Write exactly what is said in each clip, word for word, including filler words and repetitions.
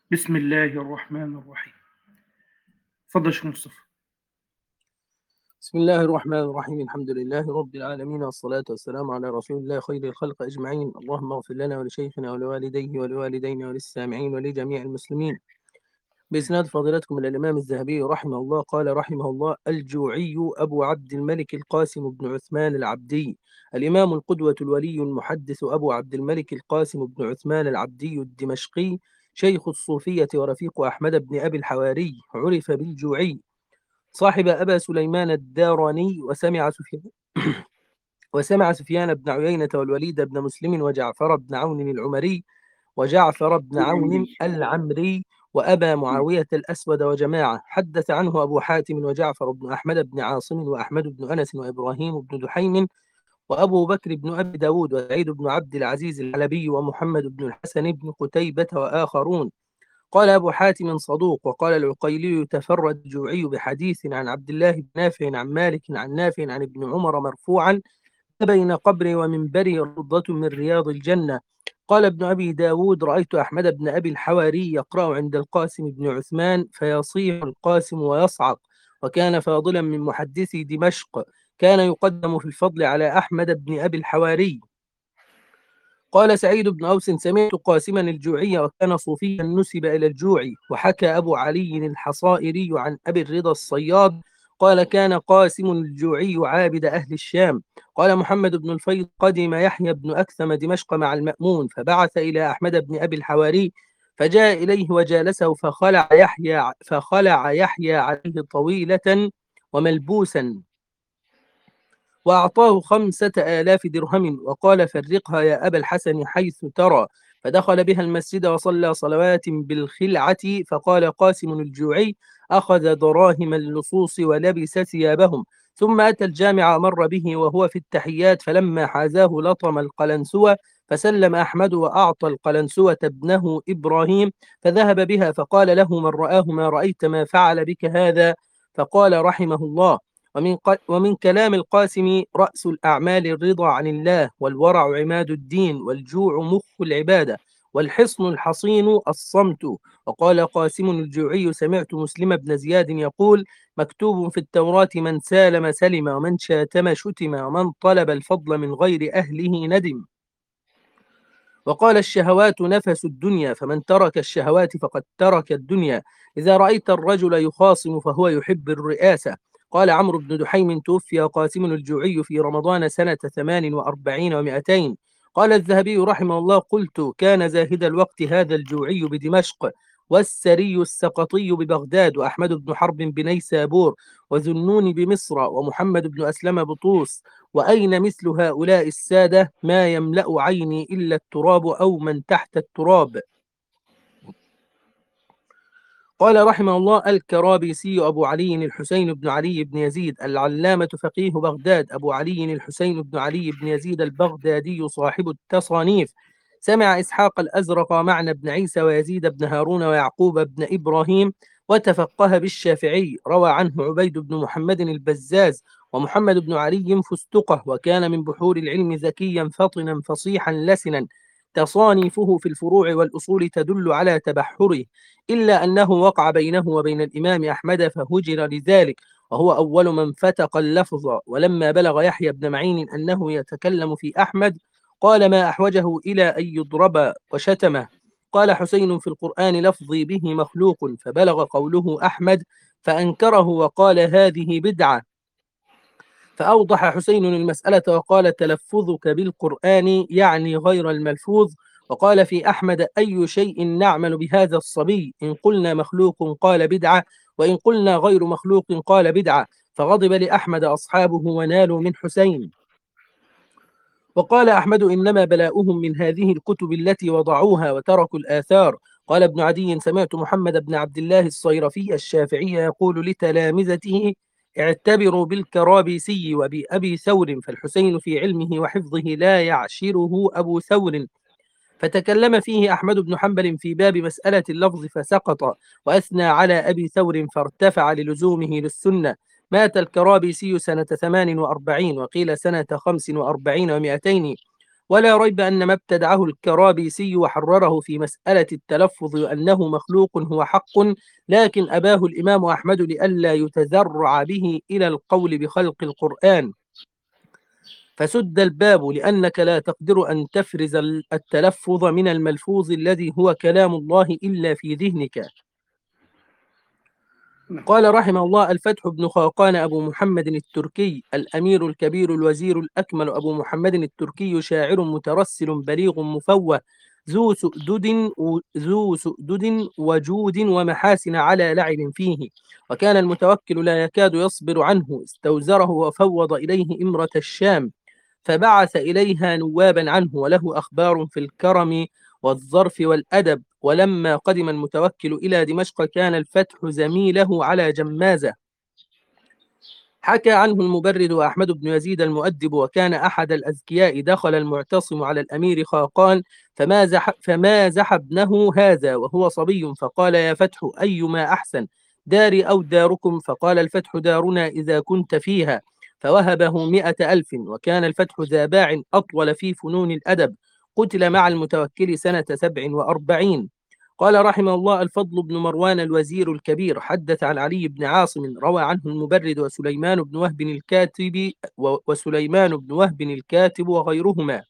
بسم الله الرحمن الرحيم. اتفضل يا شيخ مصطفى. بسم الله الرحمن الرحيم. الحمد لله رب العالمين، والصلاة والسلام على رسول الله خير الخلق أجمعين. اللهم اغفر لنا ولشيخنا ولوالديه ولوالدينا وللسامعين ولجميع المسلمين. بإسناد فضيلتكم إلى الإمام الذهبي رحمه الله قال رحمه الله: الجوعي أبو عبد الملك القاسم بن عثمان العبدي، الإمام القدوة الولي المحدث أبو عبد الملك القاسم بن عثمان العبدي الدمشقي، شيخ الصوفية ورفيق أحمد بن أبي الحواري، عرف بالجوعي، صاحب أبا سليمان الداراني، وسمع سفيان وسمع سفيان بن عيينة والوليد بن مسلم وجعفر بن عون العمري وجعفر بن عون العمري. العمري وأبا معاوية الأسود وجماعة. حدث عنه أبو حاتم وجعفر بن أحمد بن عاصم وأحمد بن أنس وإبراهيم بن دحيم وأبو بكر بن أبي داود وسعيد بن عبد العزيز الحلبي ومحمد بن الحسن بن قتيبة وآخرون. قال أبو حاتم صدوق. وقال العقيلي: تفرد الجوعي بحديث عن عبد الله بن نافع عن مالك عن نافع عن ابن عمر مرفوعا: بين قبري ومنبري روضة من رياض الجنة. قال ابن أبي داود: رأيت أحمد بن أبي الحواري يقرأ عند القاسم بن عثمان فيصيح القاسم ويصعق، وكان فاضلا من محدثي دمشق، كان يقدم في الفضل على أحمد بن أبي الحواري. قال سعيد بن أوس: سمعت قاسما الجوعي وكان صوفيا نسب إلى الجوعي. وحكى أبو علي الحصائري عن أبي الرضا الصياد قال: كان قاسم الجوعي عابد أهل الشام. قال محمد بن الفيض: قدم يحيى بن أكثم دمشق مع المأمون، فبعث إلى أحمد بن أبي الحواري، فجاء إليه وجالسه، فخلع يحيى فخلع يحيى عليه طويلة وملبوسا، وأعطاه خمسة آلاف درهم، وقال: فرقها يا أبا الحسن حيث ترى. فدخل بها المسجد وصلى صلوات بالخلعة. فقال قاسم الجوعي: أخذ دراهم اللصوص ولبس ثيابهم، ثم أتى الجامع مر به وهو في التحيات، فلما حازاه لطم القلنسوة، فسلم أحمد وأعطى القلنسوة ابنه إبراهيم، فذهب بها، فقال له من رآه: ما رأيت ما فعل بك هذا؟ فقال رحمه الله: ومن, ومن كلام القاسم: رأس الأعمال الرضا عن الله، والورع عماد الدين، والجوع مخ العبادة، والحصن الحصين الصمت. وقال قاسم الجوعي: سمعت مسلم بن زياد يقول: مكتوب في التوراة: من سالم سلم، ومن شاتم شتم، ومن طلب الفضل من غير أهله ندم. وقال: الشهوات نفس الدنيا، فمن ترك الشهوات فقد ترك الدنيا. إذا رأيت الرجل يخاصم فهو يحب الرئاسة. قال عمرو بن دحيم: توفي قاسم الجوعي في رمضان سنة ثمان وأربعين ومائتين. قال الذهبي رحمه الله: قلت: كان زاهد الوقت هذا الجوعي بدمشق، والسري السقطي ببغداد، وأحمد بن حرب بنيسابور، وذنون بمصر، ومحمد بن أسلم بطوس. وأين مثل هؤلاء السادة؟ ما يملأ عيني إلا التراب أو من تحت التراب. قال رحمه الله: الكرابيسي أبو علي الحسين بن علي بن يزيد العلامة فقيه بغداد، أبو علي الحسين بن علي بن يزيد البغدادي صاحب التصانيف، سمع إسحاق الأزرق معنى بن عيسى ويزيد بن هارون ويعقوب بن إبراهيم، وتفقه بالشافعي. روى عنه عبيد بن محمد البزاز ومحمد بن علي فستقه، وكان من بحور العلم ذكيا فطنا فصيحا لسنا، تصانيفه في الفروع والأصول تدل على تبحره، إلا أنه وقع بينه وبين الإمام أحمد فهجر لذلك، وهو أول من فتق اللفظ. ولما بلغ يحيى بن معين أنه يتكلم في أحمد، قال: ما أحوجه إلى أن يضرب، وشتمه. قال حسين: في القرآن لفظي به مخلوق، فبلغ قوله أحمد فأنكره وقال: هذه بدعة. فأوضح حسين المسألة وقال: تلفظك بالقرآن يعني غير الملفوظ. وقال في أحمد: أي شيء نعمل بهذا الصبي؟ إن قلنا مخلوق قال بدعة، وإن قلنا غير مخلوق قال بدعة. فغضب لأحمد أصحابه ونالوا من حسين. وقال أحمد: إنما بلاؤهم من هذه الكتب التي وضعوها وتركوا الآثار. قال ابن عدي: سمعت محمد بن عبد الله الصيرفي الشافعي يقول لتلامذته: اعتبروا بالكرابيسي وبأبي ثور، فالحسين في علمه وحفظه لا يعشره أبو ثور. فتكلم فيه أحمد بن حنبل في باب مسألة اللفظ فسقط، وأثنى على أبي ثور فارتفع للزومه للسنة. مات الكرابيسي سنة ثمان وأربعين، وقيل سنة خمس وأربعين ومائتين. ولا ريب أن ما ابتدعه الكرابيسي وحرره في مسألة التلفظ وأنه مخلوق هو حق، لكن أباه الإمام أحمد لئلا يتذرع به إلى القول بخلق القرآن، فسد الباب لأنك لا تقدر أن تفرز التلفظ من الملفوظ الذي هو كلام الله إلا في ذهنك. قال رحمه الله: الفتح بن خاقان أبو محمد التركي الأمير الكبير الوزير الأكمل أبو محمد التركي، شاعر مترسل بليغ مفوه ذو سؤدد ذو سؤدد وجود ومحاسن على لعب فيه، وكان المتوكل لا يكاد يصبر عنه، استوزره وفوض إليه إمرة الشام، فبعث إليها نوابا عنه، وله أخبار في الكرم والظرف والأدب. ولما قدم المتوكل إلى دمشق كان الفتح زميله على جمازة. حكى عنه المبرد وأحمد بن يزيد المؤدب: وكان أحد الأذكياء دخل المعتصم على الأمير خاقان فمازح, فمازح ابنه هذا وهو صبي، فقال: يا فتح أيما أحسن، داري أو داركم؟ فقال الفتح: دارنا إذا كنت فيها، فوهبه مئة ألف. وكان الفتح ذا باع أطول في فنون الأدب، قتل مع المتوكل سنة سبع وأربعين. قال رحمه الله: الفضل بن مروان الوزير الكبير حدث عن علي بن عاصم، روى عنه المبرد وسليمان بن وهب الكاتب وسليمان بن وهب الكاتب وغيرهما.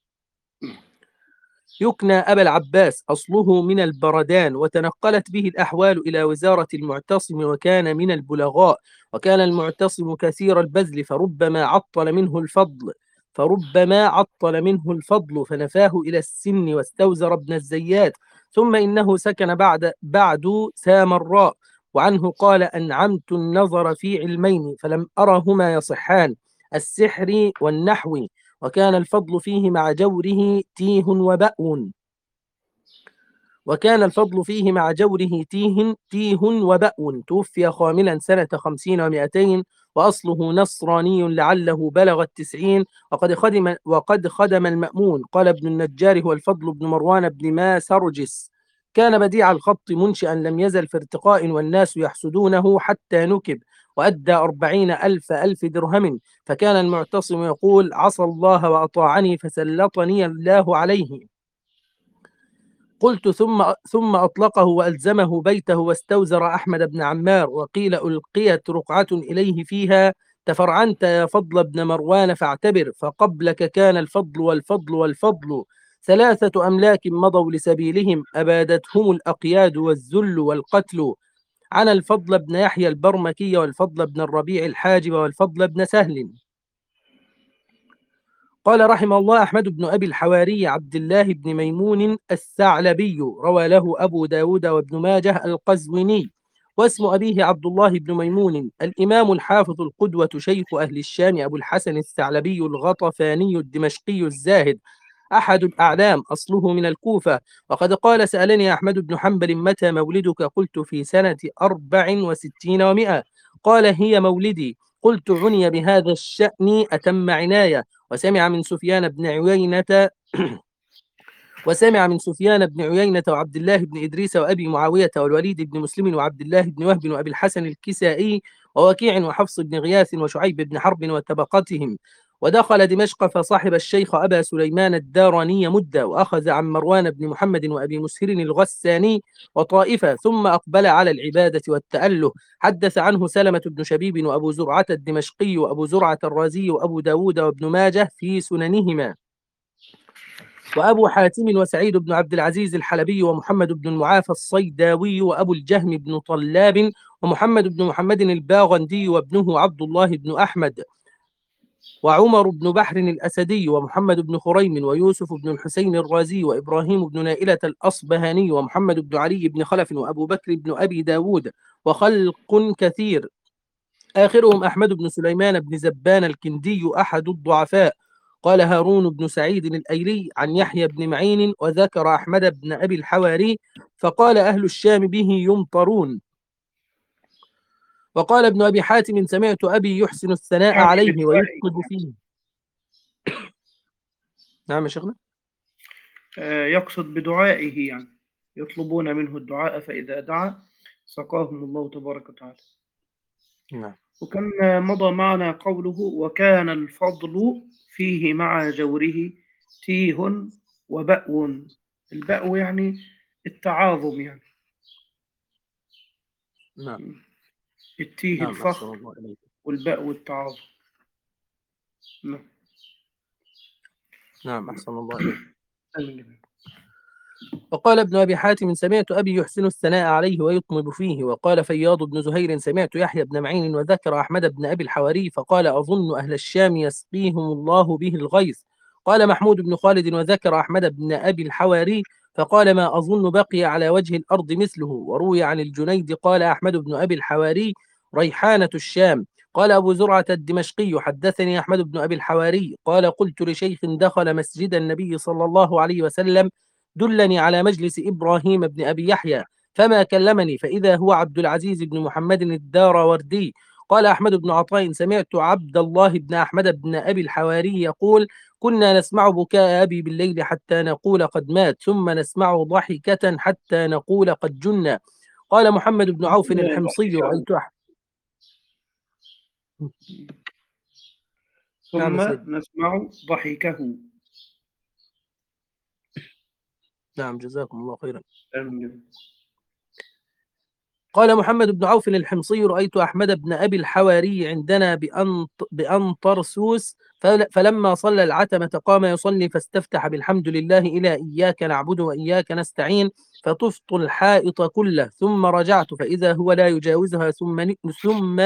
يكنى أبا العباس، أصله من البردان، وتنقلت به الأحوال إلى وزارة المعتصم، وكان من البلغاء، وكان المعتصم كثير البذل، فربما عطل منه الفضل فربما عطل منه الفضل فنفاه إلى السن، واستوزر ابن الزيات، ثم إنه سكن بعد بعد سامراء. وعنه قال: أنعمت النظر في علمين فلم أرهما يصحان، السحر والنحو، وكان الفضل فيه مع جوره تيه وبأو وكان الفضل فيه مع جوره تيه, تيه وبأو توفي خاملا سنة خمسين ومائتين، وأصله نصراني لعله بلغ التسعين، وقد خدم, وقد خدم المأمون. قال ابن النجار: هو الفضل بن مروان بن ما سرجس، كان بديع الخط منشئا، لم يزل في ارتقاء والناس يحسدونه حتى نكب، وأدى أربعين ألف ألف درهم، فكان المعتصم يقول: عصى الله وأطاعني فسلطني الله عليه. قلت: ثم ثم أطلقه وألزمه بيته، واستوزر أحمد بن عمار، وقيل ألقيت رقعة إليه فيها: تفرعنت يا فضل بن مروان فاعتبر، فقبلك كان الفضل والفضل والفضل، ثلاثة أملاك مضوا لسبيلهم، أبادتهم الأقياد والذل والقتل، عن الفضل بن يحيى البرمكي، والفضل بن الربيع الحاجب، والفضل بن سهل. قال رحمه الله: أحمد بن أبي الحواري عبد الله بن ميمون الثعلبي، روى له أبو داود وابن ماجه القزويني، واسم أبيه عبد الله بن ميمون. الإمام الحافظ القدوة شيخ أهل الشام أبو الحسن الثعلبي الغطفاني الدمشقي الزاهد، أحد الأعلام، أصله من الكوفة. وقد قال: سألني أحمد بن حنبل: متى مولدك؟ قلت: في سنة أربع وستين ومائة. قال: هي مولدي. قلت: عني بهذا الشأن أتم عناية. وسمع من سفيان بن عيينة وسمع من سفيان بن عيينة وعبد الله بن إدريس وأبي معاوية والوليد بن مسلم وعبد الله بن وهب وأبي الحسن الكسائي ووكيع وحفص بن غياث وشعيب بن حرب وطبقتهم. ودخل دمشق فصاحب الشيخ أبا سليمان الداراني مدة، وأخذ عن مروان بن محمد وأبي مسهر الغساني وطائفة، ثم أقبل على العبادة والتأله. حدث عنه سلمة بن شبيب وأبو زرعة الدمشقي وأبو زرعة الرازي وأبو داود وابن ماجه في سننهما، وأبو حاتم وسعيد بن عبد العزيز الحلبي ومحمد بن المعافى الصيداوي وأبو الجهم بن طلاب ومحمد بن محمد الباغندي وابنه عبد الله بن أحمد وعمر بن بحر الأسدي ومحمد بن خريم ويوسف بن الحسين الرازي وإبراهيم بن نائلة الأصبهاني ومحمد بن علي بن خلف وأبو بكر بن أبي داود وخلق كثير، آخرهم أحمد بن سليمان بن زبان الكندي أحد الضعفاء. قال هارون بن سعيد الأيلي عن يحيى بن معين: وذكر أحمد بن أبي الحواري فقال: أهل الشام به يمطرون. وقال ابن أبي حاتم: سمعت أبي يحسن الثناء يعني عليه بدعائه ويفقد فيه. نعم يا شيخنا. آه، يقصد بدعائه، يعني يطلبون منه الدعاء، فإذا دعا سقاهم الله تبارك وتعالى. نعم. وكان مضى معنا قوله: وكان الفضل فيه مع جوره تيه وبأو. البأو يعني التعاظم يعني. نعم التيه نعم أحسن الفخر الله إليك. والبأو التعاظم. نعم. نعم أحسن الله إليك. آمين. وقال ابن أبي حاتم سمعت أبي يحسن الثناء عليه ويطنب فيه. وقال فياض بن زهير سمعت يحيى بن معين وذكر أحمد بن أبي الحواري فقال أظن أهل الشام يسقيهم الله به الغيث. قال محمود بن خالد وذكر أحمد بن أبي الحواري فقال ما أظن بقي على وجه الأرض مثله. وروي عن الجنيد قال أحمد بن أبي الحواري ريحانة الشام. قال أبو زرعة الدمشقي حدثني أحمد بن أبي الحواري قال قلت لشيخ دخل مسجد النبي صلى الله عليه وسلم دلني على مجلس إبراهيم بن أبي يحيى فما كلمني فإذا هو عبد العزيز بن محمد الداراوردي. قال أحمد بن عطاء سمعت عبد الله بن أحمد بن أبي الحواري يقول كنا نسمع بكاء أبي بالليل حتى نقول قد مات ثم نسمع ضحكة حتى نقول قد جن. قال محمد بن عوف الحمصي رأيت أحمد. نعم ثم سيد. نسمع ضحكه. نعم جزاكم الله خيرا. آمين. قال محمد بن عوف الحمصي رأيت أحمد بن أبي الحواري عندنا بأنط بأنطرسوس فلما صلى العتمة قام يصلي فاستفتح بالحمد لله إلى إياك نعبد وإياك نستعين فطفت الحائط كله ثم رجعت فإذا هو لا يجاوزها ثم ثم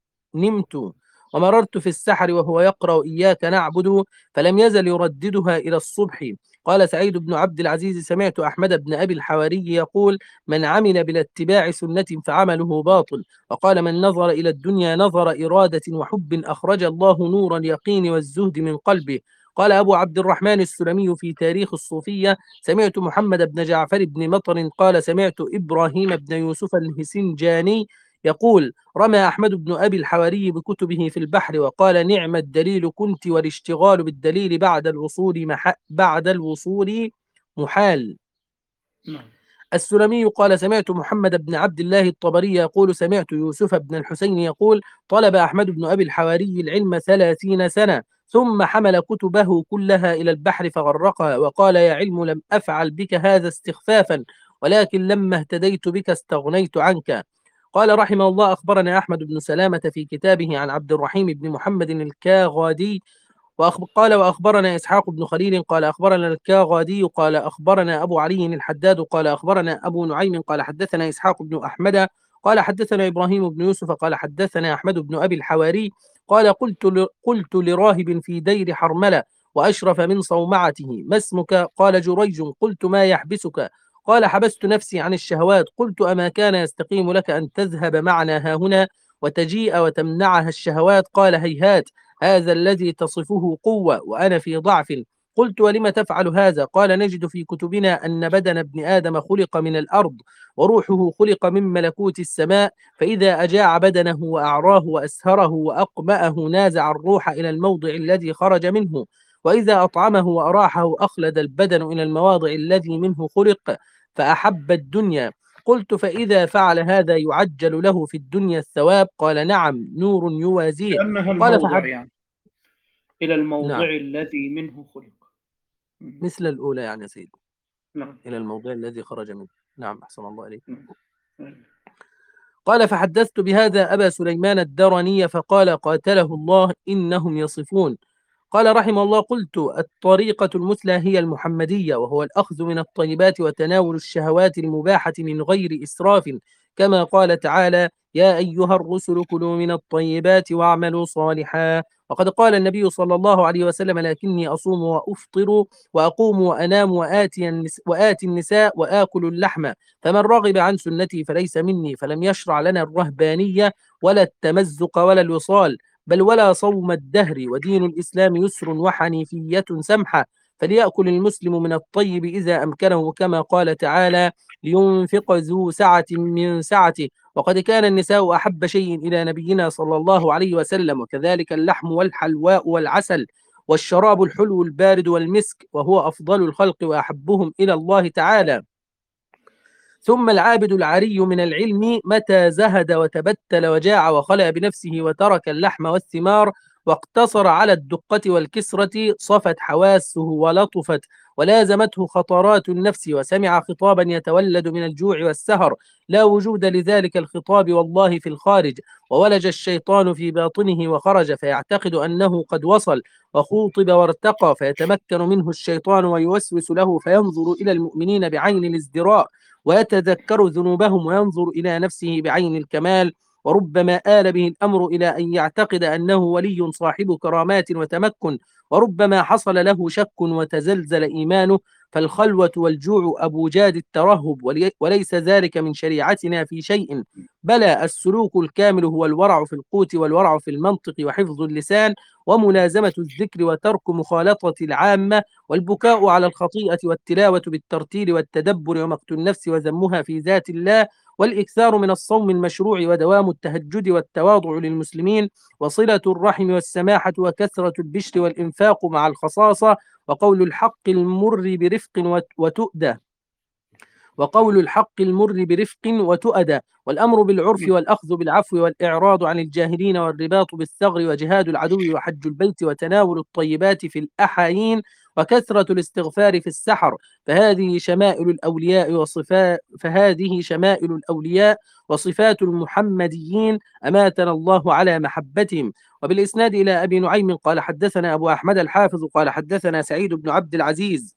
نمت. ومررت في السحر وهو يقرأ إياك نعبد فلم يزل يرددها إلى الصبح. قال سعيد بن عبد العزيز سمعت أحمد بن أبي الحواري يقول من عمل بلا اتباع سنة فعمله باطل. وقال من نظر إلى الدنيا نظر إرادة وحب أخرج الله نور اليقين والزهد من قلبه. قال أبو عبد الرحمن السلمي في تاريخ الصوفية سمعت محمد بن جعفر بن مطر قال سمعت إبراهيم بن يوسف الهسنجاني يقول رمى أحمد بن أبي الحواري بكتبه في البحر وقال نعم الدليل كنت والاشتغال بالدليل بعد الوصول مح... بعد الوصول محال. نعم. السلمي قال سمعت محمد بن عبد الله الطبري يقول سمعت يوسف بن الحسين يقول طلب أحمد بن أبي الحواري العلم ثلاثين سنة ثم حمل كتبه كلها إلى البحر فغرقها وقال يا علم لم أفعل بك هذا استخفافا ولكن لما اهتديت بك استغنيت عنك. قال رحمه الله أخبرنا أحمد بن سلامة في كتابه عن عبد الرحيم بن محمد الكاغادي وقال وأخبرنا إسحاق بن خليل قال أخبرنا الكاغادي قال أخبرنا أبو علي الحداد قال أخبرنا أبو نعيم قال حدثنا إسحاق بن أحمد قال حدثنا إبراهيم بن يوسف قال حدثنا أحمد بن أبي الحواري قال قلت قلت لراهب في دير حرملة وأشرف من صومعته ما اسمك؟ قال جريج. قلت ما يحبسك؟ قال حبست نفسي عن الشهوات. قلت أما كان يستقيم لك أن تذهب معنا هاهنا وتجيء وتمنعها الشهوات؟ قال هيهات هذا الذي تصفه قوة وأنا في ضعف. قلت ولم تفعل هذا؟ قال نجد في كتبنا أن بدن ابن آدم خلق من الأرض وروحه خلق من ملكوت السماء فإذا أجاع بدنه وأعراه وأسهره وأقمأه نازع الروح إلى الموضع الذي خرج منه وإذا أطعمه وأراحه أخلد البدن إلى المواضع الذي منه خلق فأحب الدنيا. قلت فإذا فعل هذا يعجل له في الدنيا الثواب؟ قال نعم نور يوازيه. كأنها قال الموضع فحب يعني إلى الموضع نعم الذي منه خلق. مثل الأولى يعني يا سيدي نعم. إلى الموضع الذي خرج منه. نعم أحسن الله إليك. نعم. قال فحدثت بهذا أبا سليمان الدرني فقال قاتله الله إنهم يصفون. قال رحمه الله قلت الطريقة المثلى هي المحمدية وهو الأخذ من الطيبات وتناول الشهوات المباحة من غير إسراف كما قال تعالى يا أيها الرسل كلوا من الطيبات واعملوا صالحا. وقد قال النبي صلى الله عليه وسلم لكني أصوم وأفطر وأقوم وأنام وآتي, النس وآتي النساء وآكل اللحم فمن رغب عن سنتي فليس مني. فلم يشرع لنا الرهبانية ولا التمزق ولا الوصال بل ولا صوم الدهر ودين الإسلام يسر وحنيفية سمحة فليأكل المسلم من الطيب إذا أمكنه كما قال تعالى لينفق ذو سعة من سعته. وقد كان النساء أحب شيء إلى نبينا صلى الله عليه وسلم وكذلك اللحم والحلواء والعسل والشراب الحلو البارد والمسك وهو أفضل الخلق وأحبهم إلى الله تعالى. ثم العابد العري من العلم متى زهد وتبتل وجاع وخلى بنفسه وترك اللحم والثمار واقتصر على الدقة والكسرة صفت حواسه ولطفت ولازمته خطرات النفس، وسمع خطابا يتولد من الجوع والسهر لا وجود لذلك الخطاب والله في الخارج، وولج الشيطان في باطنه وخرج فيعتقد أنه قد وصل، وخوطب وارتقى فيتمكن منه الشيطان ويوسوس له فينظر إلى المؤمنين بعين الازدراء ويتذكر ذنوبهم وينظر إلى نفسه بعين الكمال، وربما آل به الأمر إلى أن يعتقد أنه ولي صاحب كرامات وتمكن، وربما حصل له شك وتزلزل إيمانه، فالخلوة والجوع أبو جاد الترهب، وليس ذلك من شريعتنا في شيء، بلى السلوك الكامل هو الورع في القوت والورع في المنطق وحفظ اللسان وملازمة الذكر وترك مخالطة العامة، والبكاء على الخطيئة والتلاوة بالترتيل والتدبر ومقت النفس وذمها في ذات الله، والإكثار من الصوم المشروع ودوام التهجد والتواضع للمسلمين، وصلة الرحم والسماحة وكثرة البشر والإنفاق مع الخصاصة، وقول الحق المر برفق وتؤدى وقول الحق المر برفق وتؤدى والأمر بالعرف والأخذ بالعفو والإعراض عن الجاهلين والرباط بالثغر وجهاد العدو وحج البيت وتناول الطيبات في الأحايين وكثرة الاستغفار في السحر، فهذه شمائل الأولياء وصفات فهذه شمائل الأولياء وصفات المحمديين أماتنا الله على محبتهم. وبالإسناد إلى أبي نعيم قال حدثنا أبو أحمد الحافظ قال حدثنا سعيد بن عبد العزيز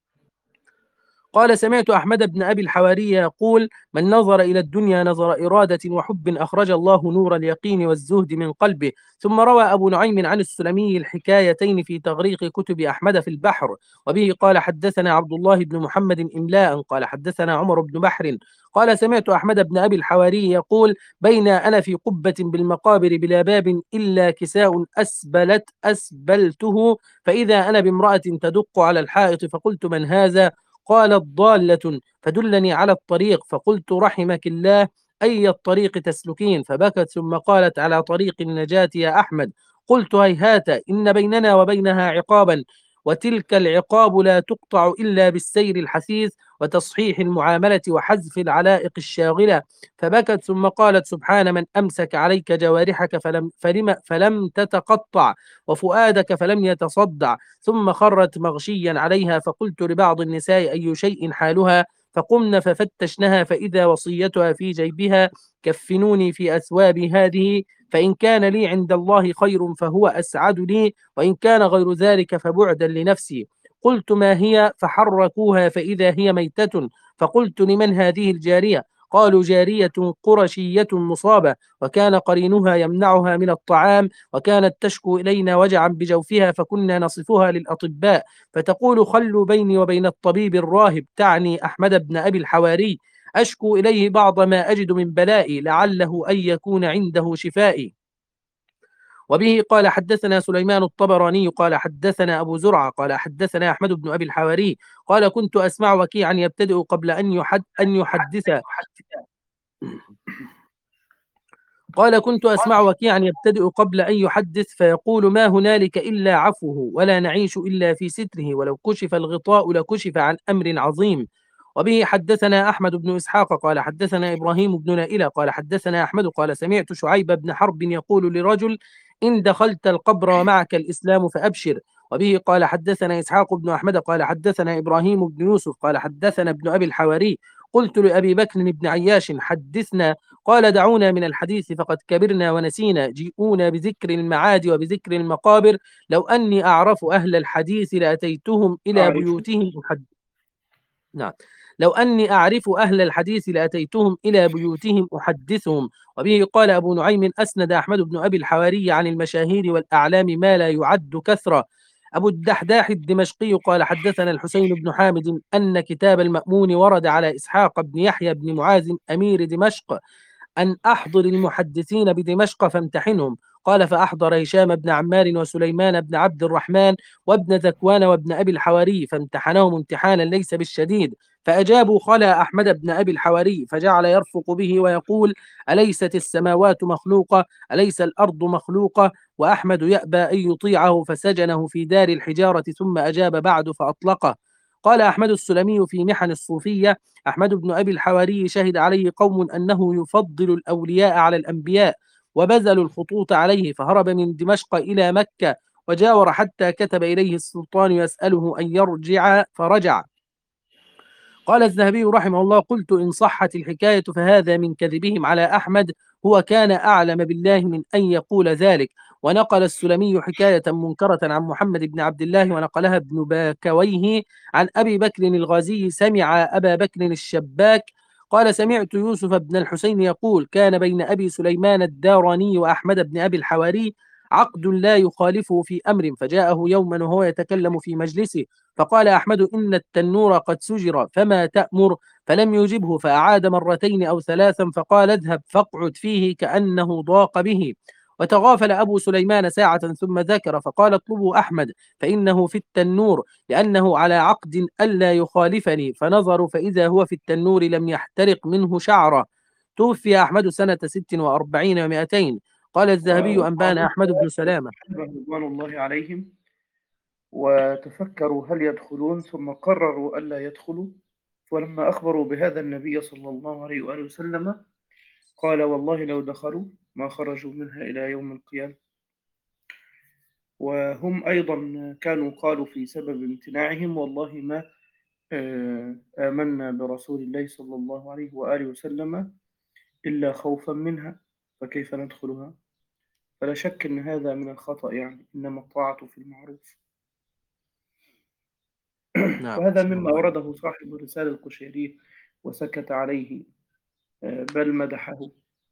قال سمعت أحمد بن أبي الحواري يقول: من نظر إلى الدنيا نظر إرادة وحب أخرج الله نور اليقين والزهد من قلبه. ثم روى أبو نعيم عن السلمي الحكايتين في تغريق كتب أحمد في البحر. وبه قال حدثنا عبد الله بن محمد إملاء قال حدثنا عمر بن بحر قال سمعت أحمد بن أبي الحواري يقول: بين أنا في قبة بالمقابر بلا باب إلا كساء أسبلت أسبلته، فإذا أنا بامرأة تدق على الحائط، فقلت: من هذا؟ قالت: ضالة، فدلني على الطريق، فقلت: رحمك الله، أي الطريق تسلكين؟ فبكت ثم قالت: على طريق النجاة يا أحمد. قلت: هيهات، إن بيننا وبينها عقابا، وتلك العقاب لا تقطع إلا بالسير الحثيث وتصحيح المعاملة وحذف العلائق الشاغلة. فبكت ثم قالت: سبحان من أمسك عليك جوارحك فلم, فلم, فلم تتقطع وفؤادك فلم يتصدع. ثم خرت مغشيا عليها، فقلت لبعض النساء: أي شيء حالها؟ فقمن ففتشنها فإذا وصيتها في جيبها: كفنوني في أثوابي هذه، فإن كان لي عند الله خير فهو أسعد لي، وإن كان غير ذلك فبعدا لنفسي. قلت: ما هي؟ فحركوها فإذا هي ميتة. فقلت: لمن هذه الجارية؟ قالوا: جارية قرشية مصابة، وكان قرينها يمنعها من الطعام، وكانت تشكو إلينا وجعا بجوفها، فكنا نصفها للأطباء، فتقول: خلوا بيني وبين الطبيب الراهب، تعني أحمد بن أبي الحواري، أشكو إليه بعض ما أجد من بلائي، لعله أن يكون عنده شفائي. وبه قال حدثنا سليمان الطبراني قال حدثنا أبو زرعة قال حدثنا أحمد بن أبي الحواري قال: كنت أسمع وكيعا يبتدئ قبل أن يحد أن يحدث قال كنت أسمع وكيعا يبتدئ قبل أن يحدث فيقول: ما هنالك إلا عفوه، ولا نعيش إلا في ستره، ولو كشف الغطاء لكشف عن أمر عظيم. وبه حدثنا أحمد بن إسحاق قال حدثنا إبراهيم بن نائلة قال حدثنا أحمد قال: سمعت شعيب بن حرب يقول لرجل: إن دخلت القبر ومعك الإسلام فأبشر. وبه قال حدثنا إسحاق بن أحمد قال حدثنا إبراهيم بن يوسف قال حدثنا ابن أبي الحواري قلت لأبي بكر بن عياش: حدثنا. قال: دعونا من الحديث فقد كبرنا ونسينا، جيئونا بذكر المعاد وبذكر المقابر، لو أني أعرف أهل الحديث لأتيتهم إلى بيوتهم أحد... نعم لو أني أعرف أهل الحديث لأتيتهم إلى بيوتهم أحدثهم. وبه قال أبو نعيم: أسند أحمد بن أبي الحواري عن المشاهير والأعلام ما لا يعد كثرة. أبو الدحداح الدمشقي قال حدثنا الحسين بن حامد أن كتاب المأمون ورد على إسحاق بن يحيى بن معاذ أمير دمشق أن أحضر المحدثين بدمشق فامتحنهم. قال: فأحضر هشام بن عمار وسليمان بن عبد الرحمن وابن ذكوان وابن أبي الحواري فامتحنهم امتحانا ليس بالشديد، فأجابوا: خلا أحمد بن أبي الحواري، فجعل يرفق به ويقول: أليست السماوات مخلوقة؟ أليس الأرض مخلوقة؟ وأحمد يأبى أن يطيعه، فسجنه في دار الحجارة ثم أجاب بعد فأطلقه. قال أحمد السلمي في محن الصوفية: أحمد بن أبي الحواري شهد عليه قوم أنه يفضل الأولياء على الأنبياء، وبذلوا الخطوط عليه، فهرب من دمشق إلى مكة وجاور حتى كتب إليه السلطان يسأله أن يرجع فرجع. قال الذهبي رحمه الله: قلت إن صحت الحكاية فهذا من كذبهم على أحمد، هو كان أعلم بالله من أن يقول ذلك. ونقل السلمي حكاية منكرة عن محمد بن عبد الله، ونقلها ابن باكويه عن أبي بكر الغازي سمع أبا بكر الشباك قال: سمعت يوسف بن الحسين يقول: كان بين أبي سليمان الداراني وأحمد بن أبي الحواري عقد لا يخالفه في أمر، فجاءه يوما وهو يتكلم في مجلسه فقال أحمد: إن التنور قد سجر فما تأمر؟ فلم يجبه، فأعاد مرتين أو ثلاثا، فقال: اذهب فاقعد فيه كأنه ضاق به. وتغافل أبو سليمان ساعة ثم ذكر فقال: اطلبوا أحمد فإنه في التنور، لأنه على عقد ألا يخالفني. فنظروا فإذا هو في التنور لم يحترق منه شعرة. توفي أحمد سنة ست وأربعين ومائتين. قال الذهبي: أنبانا وقالوا أحمد بن سلامة. رضوان الله عليهم وتفكروا هل يدخلون ثم قرروا ألا يدخلوا، ولما أخبروا بهذا النبي صلى الله عليه وآله وسلم قال: والله لو دخلوا ما خرجوا منها إلى يوم القيامة. وهم أيضا كانوا قالوا في سبب امتناعهم: والله ما آه، آمنا برسول الله صلى الله عليه وآله وسلم إلا خوفا منها، فكيف ندخلها؟ فلا شك أن هذا من الخطأ، يعني إنما الطاعة في المعروف. نعم، وهذا أحسن مما الله عليك. أورده صاحب الرسالة القشيري وسكت عليه، آه، بل مدحه.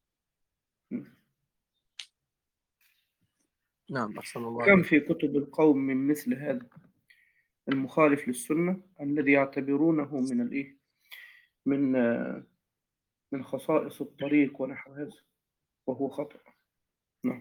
نعم، أحسن الله وكم عليك. في كتب القوم من مثل هذا المخالف للسنة الذي يعتبرونه من الإيه من آه، من خصائص الطريق ونحو هذا، وهو خطأ. نعم.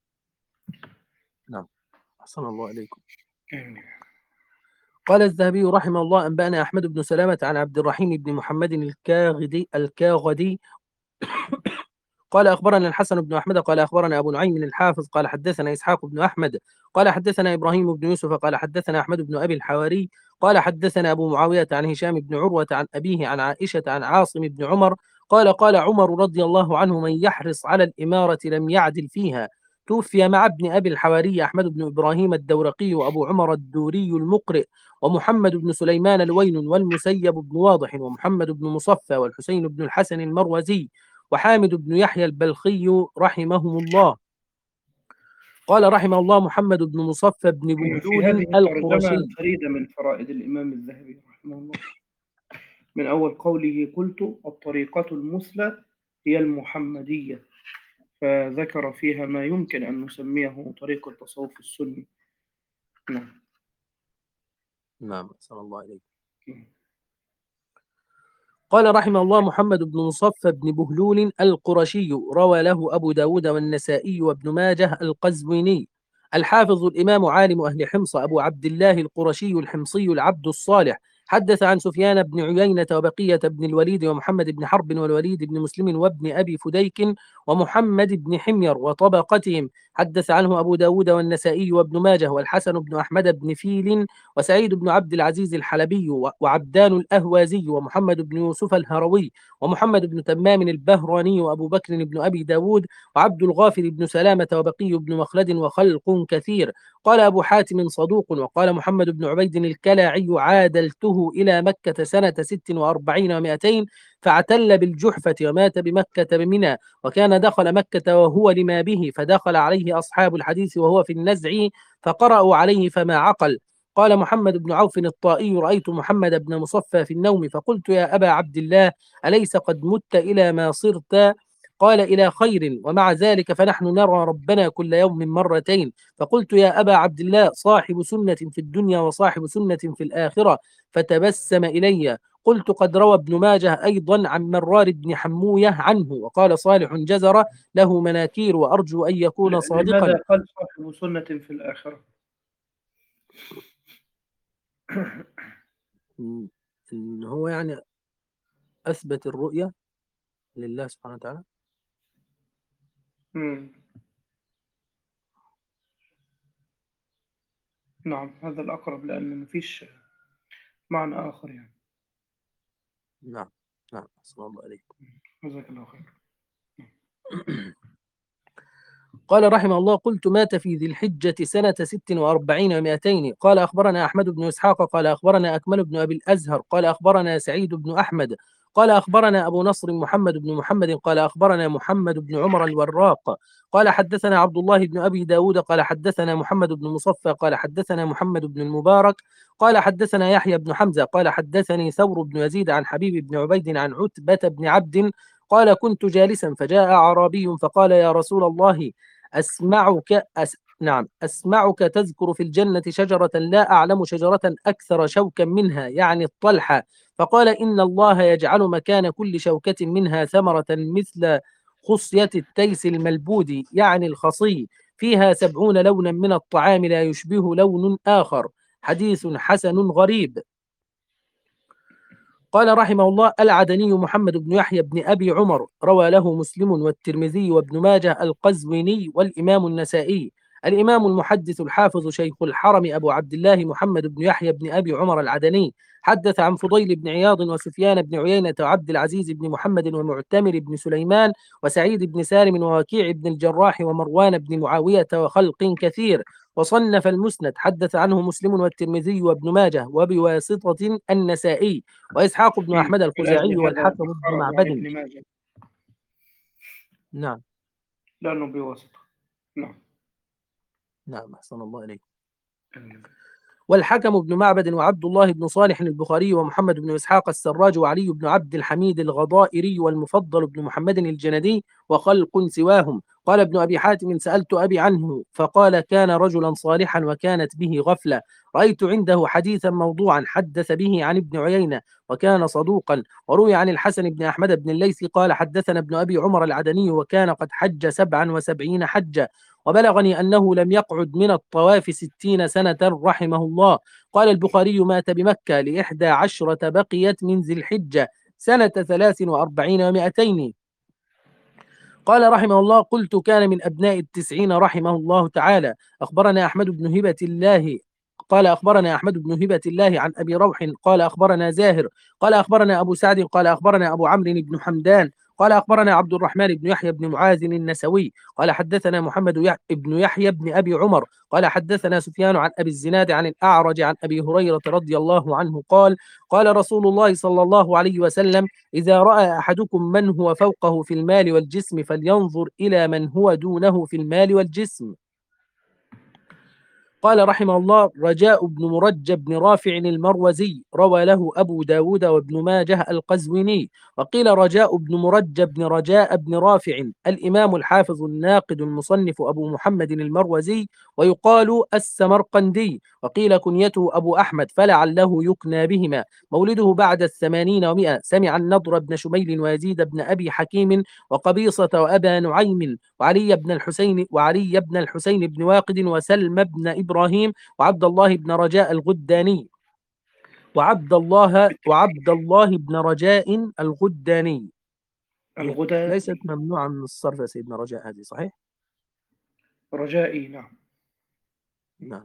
نعم، أحسن الله عليكم. آمين. قال الذهبي رحمه الله: أنبأنا أحمد بن سلامة عن عبد الرحيم بن محمد الكاغدي الكاغدي قال: أخبرنا الحسن بن أحمد قال أخبرنا أبو نعيم الحافظ قال حدثنا إسحاق بن أحمد قال حدثنا إبراهيم بن يوسف قال حدثنا أحمد بن أبي الحواري قال حدثنا أبو معاوية عن هشام بن عروة عن أبيه عن عائشة عن عاصم بن عمر قال: قال عمر رضي الله عنه: من يحرص على الإمارة لم يعدل فيها. توفي مع ابن أبي الحواري أحمد بن إبراهيم الدورقي وأبو عمر الدوري المقرئ ومحمد بن سليمان الوين والمسيب بن واضح ومحمد بن مصفى والحسين بن الحسن المروزي وحامد بن يحيى البلخي رحمهم الله. قال رحمه الله: محمد بن مصفى بن في بهلول هذه الترجمة القرشي. الفريدة من فرائد الإمام الذهبي رحمه الله، من أول قوله: قلت الطريقة المثلى هي المحمدية، فذكر فيها ما يمكن أن نسميه طريق التصوف السني. نعم. نعم، أحسن الله عليك. قال رحمه الله: محمد بن مصفى بن بهلول القرشي روى له أبو داود والنسائي وابن ماجه القزويني. الحافظ الإمام عالم أهل حمص أبو عبد الله القرشي الحمصي العبد الصالح حدث عن سفيان بن عيينة وبقية بن الوليد ومحمد بن حرب والوليد بن مسلم وابن أبي فديك ومحمد بن حمير وطبقتهم. حدث عنه أبو داود والنسائي وابن ماجه والحسن بن أحمد بن فيل وسعيد بن عبد العزيز الحلبي وعبدان الأهوازي ومحمد بن يوسف الهروي ومحمد بن تمام البهراني وأبو بكر بن أبي داود وعبد الغافر بن سلامة وبقي بن مخلد وخلق كثير. قال أبو حاتم: صدوق. وقال محمد بن عبيد الكلاعي: عادلته إلى مكة سنة ست وأربعين ومائتين فاعتل بالجحفة ومات بمكة بمنى، وكان دخل مكة وهو لما به، فدخل عليه أصحاب الحديث وهو في النزع فقرأوا عليه فما عقل. قال محمد بن عوف الطائي: رأيت محمد بن مصفى في النوم فقلت: يا أبا عبد الله، أليس قد مت إلى ما صرت؟ قال: إلى خير، ومع ذلك فنحن نرى ربنا كل يوم مرتين. فقلت: يا أبا عبد الله، صاحب سنة في الدنيا وصاحب سنة في الآخرة. فتبسم إلي. قلت: قد روى ابن ماجه أيضا عن مرار بن حموية عنه. وقال صالح جزر له مناكير، وأرجو أن يكون ل- صادقا. لماذا قال صاحب سنة في الآخرة؟ إن هو يعني أثبت الرؤية لله سبحانه وتعالى. مم. نعم، هذا الأقرب لأن مفيش معنى آخر يعني. نعم. نعم، أحسن الله عليك. جزاك الله خير. قال رحمه الله: قلت مات في ذي الحجة سنة ست وأربعين ومائتين. قال أخبرنا أحمد بن إسحاق قال أخبرنا أكمل بن أبي الأزهر قال أخبرنا سعيد بن أحمد قال أخبرنا أبو نصر محمد بن محمد قال أخبرنا محمد بن عمر الوراق قال حدثنا عبد الله بن أبي داود قال حدثنا محمد بن مصفى قال حدثنا محمد بن المبارك قال حدثنا يحيى بن حمزة قال حدثني ثور بن يزيد عن حبيب بن عبيد عن عتبة بن عبد قال: كنت جالسا فجاء أعرابي فقال: يا رسول الله، أسمعك أس... نعم أسمعك تذكر في الجنة شجرة لا أعلم شجرة أكثر شوكا منها، يعني الطلحة. فقال: إن الله يجعل مكان كل شوكة منها ثمرة مثل خصية التيس الملبود، يعني الخصي، فيها سبعون لونا من الطعام لا يشبه لون آخر. حديث حسن غريب. قال رحمه الله: العدني محمد بن يحيى بن أبي عمر روى له مسلم والترمذي وابن ماجه القزويني والإمام النسائي. الإمام المحدث الحافظ شيخ الحرم أبو عبد الله محمد بن يحيى بن أبي عمر العدني حدث عن فضيل بن عياض وسفيان بن عيينة وعبد العزيز بن محمد ومعتمر بن سليمان وسعيد بن سالم ووكيع بن الجراح ومروان بن معاوية وخلق كثير. وصنف المسند حدث عنه مسلم والترمذي وابن ماجه وبواسطة النسائي وإسحاق بن مم. أحمد من أجل الخزاعي هذا والحكم بن أخرج عن معبد. ابن ماجه نعم لأنه بواسطة. نعم. نعم أحسن الله إليك. مم. والحكم بن معبد وعبد الله بن صالح البخاري ومحمد بن إسحاق السراج وعلي بن عبد الحميد الغضائري والمفضل بن محمد الجندي وخلق سواهم. قال ابن أبي حاتم: سألت أبي عنه فقال: كان رجلا صالحا وكانت به غفلة، رأيت عنده حديثا موضوعا حدث به عن ابن عيينة وكان صدوقا. وروي عن الحسن بن أحمد بن الليث قال: حدثنا ابن أبي عمر العدني وكان قد حج سبعا وسبعين حجة، وبلغني أنه لم يقعد من الطواف ستين سنة رحمه الله. قال البخاري: مات بمكة لإحدى عشرة بقيت من ذي الحجة سنة ثلاث وأربعين ومائتين. قال رحمه الله: قلت كان من أبناء التسعين رحمه الله تعالى. أخبرنا أحمد بن هبة الله قال أخبرنا أحمد بن هبة الله عن أبي روح قال أخبرنا زاهر قال أخبرنا أبو سعد قال أخبرنا أبو عمرو بن حمدان قال أخبرنا عبد الرحمن بن يحيى بن معاذ النسوي قال حدثنا محمد يح... بن يحيى بن أبي عمر قال حدثنا سفيان عن أبي الزناد عن الأعرج عن أبي هريرة رضي الله عنه قال: قال رسول الله صلى الله عليه وسلم: إذا رأى أحدكم من هو فوقه في المال والجسم فلينظر إلى من هو دونه في المال والجسم. قال رحمه الله: رجاء بن مرجب بن رافع المروزي روى له أبو داود وابن ماجه القزويني. وقيل رجاء بن مرجب بن رجاء بن رافع. الإمام الحافظ الناقد المصنف أبو محمد المروزي، ويقال السمرقندي، وقيل كنيته أبو أحمد فلعله يكنى بهما. مولده بعد الثمانين ومائة. سمع النضر بن شميل ويزيد بن أبي حكيم وقبيصة وأبا نعيم وعلي بن الحسين وعلي بن الحسين بن واقد وسلم بن إبراهيم وعبد الله بن رجاء الغداني وعبد الله وعبد الله بن رجاء الغداني. الغداء ليست ممنوعة من الصرف يا سيدنا رجاء، هذه صحيح؟ رجائي. نعم. نعم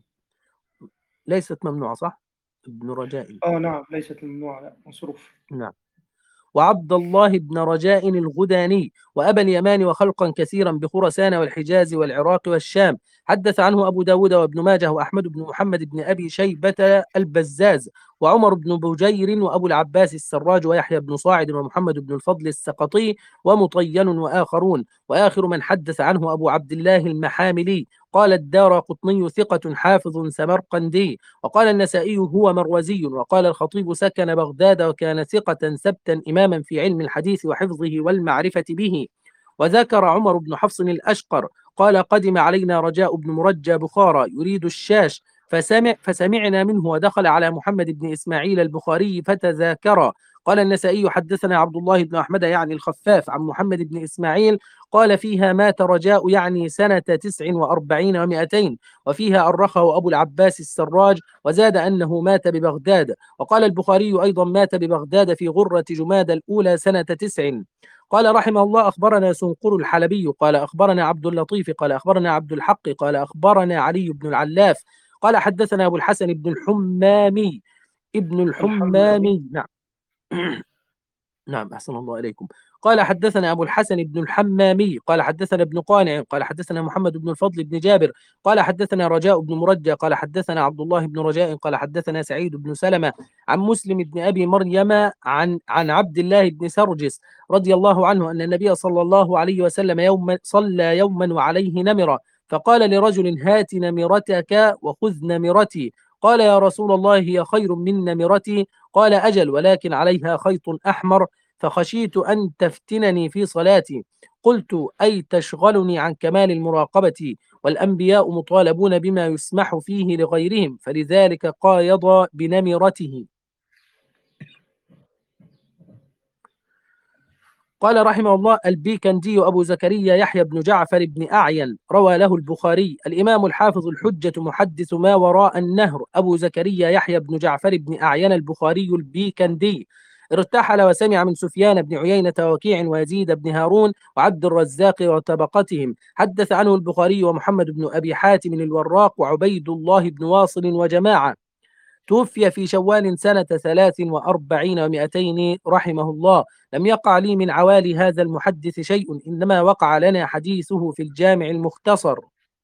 ليست ممنوعة، صح؟ ابن رجاء. آه نعم ليست ممنوعة، لا مصروف. نعم. وعبد الله بن رجاء الغداني وأبا اليمان وخلقا كثيرا بخرسان والحجاز والعراق والشام. حدث عنه أبو داود وابن ماجه وأحمد بن محمد بن أبي شيبة البزاز وعمر بن بجير وأبو العباس السراج ويحيى بن صاعد ومحمد بن الفضل السقطي ومطين وآخرون. وآخر من حدث عنه أبو عبد الله المحاملي. قال الدار قطني: ثقة حافظ سمرقندي. وقال النسائي: هو مروزي. وقال الخطيب: سكن بغداد وكان ثقة سبتا إماما في علم الحديث وحفظه والمعرفة به. وذكر عمر بن حفص الأشقر قال: قدم علينا رجاء بن مرجى بخارى يريد الشاش فسمع فسمعنا منه ودخل على محمد بن إسماعيل البخاري فتذاكرا. قال النسائي: حدثنا عبد الله بن أحمد يعني الخفاف عن محمد بن إسماعيل قال: فيها مات رجاء يعني سنة تسع وأربعين ومائتين. وفيها أرخه أبو العباس السراج وزاد أنه مات ببغداد. وقال البخاري أيضا: مات ببغداد في غرة جماد الأولى سنة تسع. قال رحمه الله: أخبرنا سنقر الحلبي قال أخبرنا عبد اللطيف قال أخبرنا عبد الحق قال أخبرنا علي بن العلاف قال حدثنا أبو الحسن بن الحمامي ابن الحمامي. الحمامي. نعم. نعم أحسن الله إليكم. قال حدثنا أبو الحسن بن الحمامي قال حدثنا ابن قانع قال حدثنا محمد بن الفضل بن جابر قال حدثنا رجاء بن مرجى قال حدثنا عبد الله بن رجاء قال حدثنا سعيد بن سلمة عن مسلم بن أبي مريم عن عن عبد الله بن سرجس رضي الله عنه أن النبي صلى الله عليه وسلم يوم صلى يوما وعليه نمرة، فقال لرجل: هات نمرتك وخذ نمرتي. قال: يا رسول الله، هي خير من نمرتي. قال: أجل، ولكن عليها خيط أحمر، فخشيت أن تفتنني في صلاتي. قلت: أي تشغلني عن كمال المراقبة؟ والأنبياء مطالبون بما يسمح فيه لغيرهم، فلذلك قايض بنمرته. قال رحمه الله: البيكندي أبو زكريا يحيى بن جعفر بن أعين، روى له البخاري. الإمام الحافظ الحجة محدث ما وراء النهر أبو زكريا يحيى بن جعفر بن أعين البخاري البيكندي ارتحل وسمع من سفيان بن عيينة ووكيع ويزيد بن هارون وعبد الرزاق وطبقتهم. حدث عنه البخاري ومحمد بن أبي حاتم الوراق وعبيد الله بن واصل وجماعة. توفي في شوال سنة ثلاث وأربعين ومائتين رحمه الله. لم يقع لي من عوالي هذا المحدث شيء، إنما وقع لنا حديثه في الجامع المختصر.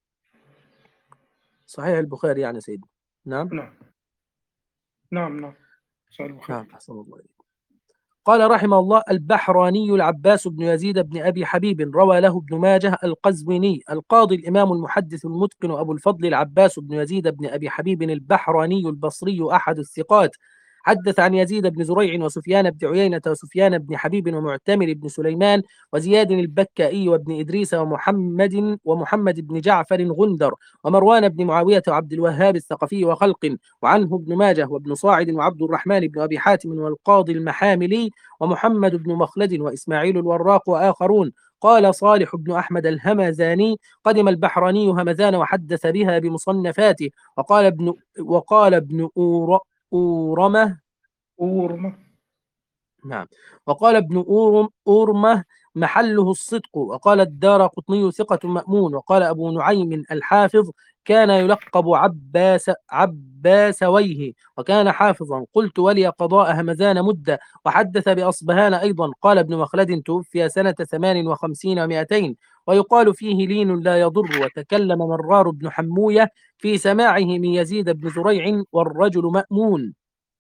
صحيح البخاري يعني سيدنا. نعم نعم نعم نعم صحيح نعم البخاري. أحسن الله إليك. قال رحمه الله: البحراني العباس بن يزيد بن أبي حبيب، روى له ابن ماجه القزويني. القاضي الإمام المحدث المتقن أبو الفضل العباس بن يزيد بن أبي حبيب البحراني البصري أحد الثقات. حدث عن يزيد بن زريع وسفيان بن عيينة وسفيان بن حبيب ومعتمر بن سليمان وزياد البكائي وابن إدريس ومحمد ومحمد بن جعفر غندر ومروان بن معاوية وعبد الوهاب الثقفي وخلق، وعنه ابن ماجه وابن صاعد وعبد الرحمن بن أبي حاتم والقاضي المحاملي ومحمد بن مخلد وإسماعيل الوراق وآخرون. قال صالح بن أحمد الهمذاني: قدم البحراني همذان وحدث بها بمصنفاته. وقال ابن وقال ابن أور أورمة أورمة. نعم وقال ابن أورم أورمة: محله الصدق. وقال الدارقطني: ثقة مأمون. وقال أبو نعيم الحافظ: كان يلقب عباس عباسويه، وكان حافظا. قلت: ولي قضاء همذان مدة. وحدث بأصبهان أيضا. قال ابن مخلد: توفي سنة ثمان وخمسين ومائتين، ويقال فيه لين لا يضر. وتكلم مرار بن حموية في سماعه من يزيد بن زريع، والرجل مأمون.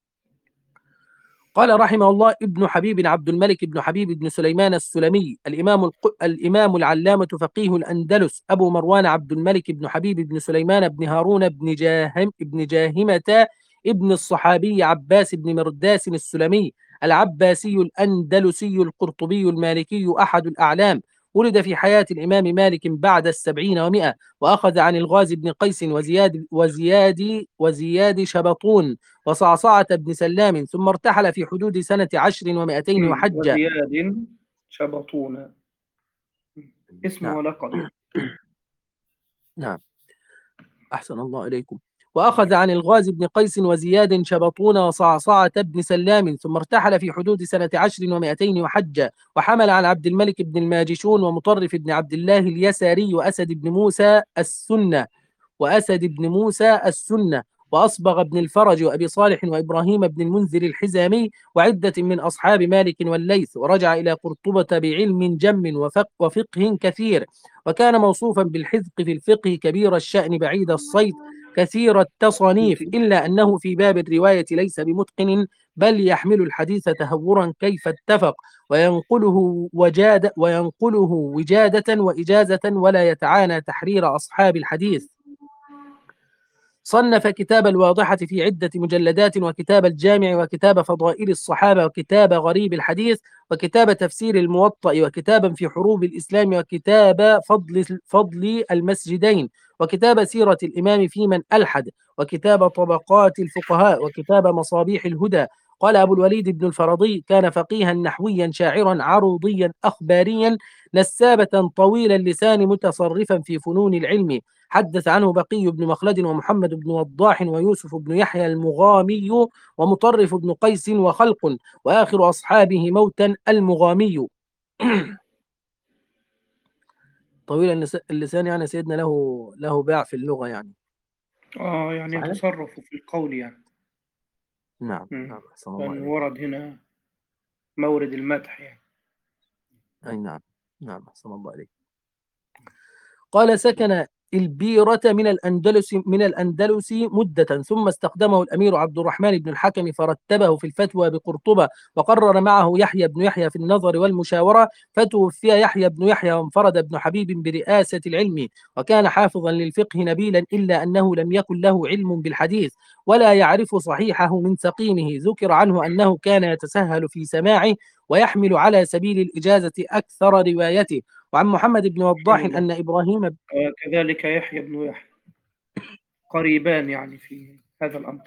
قال رحمه الله: ابن حبيب عبد الملك بن حبيب بن سليمان السلمي، الإمام الق... الإمام العلامة فقيه الأندلس، أبو مروان عبد الملك بن حبيب بن سليمان بن هارون بن جاهم بن جاهمة ابن الصحابي عباس بن مرداس السلمي العباسي الأندلسي القرطبي المالكي أحد الأعلام. ولد في حياة الإمام مالك بعد السبعين ومائة، وأخذ عن الغازي بن قيس وزياد وزياد وزياد شبطون وصعصعة بن سلام، ثم ارتحل في حدود سنة عشر ومائتين مم. وحج. وزياد شبطون اسم نعم ولقب يعني. نعم أحسن الله إليكم. وأخذ عن الغازي بن قيس وزياد شبطون وصعصعة بن سلام، ثم ارتحل في حدود سنة عشر ومائتين وحج. وحمل عن عبد الملك بن الماجشون ومطرف بن عبد الله اليساري وأسد بن موسى السنة وأسد بن موسى السنة وأصبغ بن الفرج وأبي صالح وإبراهيم بن المنذر الحزامي وعدة من أصحاب مالك والليث. ورجع إلى قرطبة بعلم جم وفقه, وفقه كثير، وكان موصوفا بالحذق في الفقه كبير الشأن بعيد الصيت كثير التصانيف، إلا أنه في باب الرواية ليس بمتقن، بل يحمل الحديث تهورا كيف اتفق، وينقله وجاد وينقله وجادة وإجازة، ولا يتعانى تحرير أصحاب الحديث. صنف كتاب الواضحة في عدة مجلدات، وكتاب الجامع، وكتاب فضائل الصحابة، وكتاب غريب الحديث، وكتاب تفسير الموطأ، وكتابا في حروب الإسلام، وكتاب فضل فضل المسجدين، وكتاب سيرة الإمام في من ألحد، وكتاب طبقات الفقهاء، وكتاب مصابيح الهدى. قال أبو الوليد بن الفرضي: كان فقيها نحويا شاعرا عروضيا أخباريا نسابة طويل اللسان متصرفا في فنون العلم. حدث عنه بقي بن مخلد ومحمد بن وضاح ويوسف بن يحيى المغامي ومطرف بن قيس وخلق، وآخر أصحابه موتا المغامي. طويل اللسان يعني سيدنا له له باع في اللغة يعني. آه يعني صحيح؟ يتصرف في القول يعني. نعم مم. نعم أحسن الله لأنه إليكم. ورد هنا مورد المدح يعني. أي نعم نعم أحسن الله عليك. قال سكن البيرة من الأندلس من الأندلس مدة، ثم استخدمه الأمير عبد الرحمن بن الحكم فرتبه في الفتوى بقرطبة، وقرر معه يحيى بن يحيى في النظر والمشاورة، فتوفي يحيى بن يحيى وانفرد ابن حبيب برئاسة العلم، وكان حافظا للفقه نبيلا، إلا أنه لم يكن له علم بالحديث ولا يعرف صحيحه من سقيمه. ذكر عنه أنه كان يتسهل في سماعه ويحمل على سبيل الإجازة أكثر روايته. وعن محمد بن وضاح سبحان الله. أن إبراهيم كذلك يحيى بن يحيى، قريبان يعني في هذا الأمر.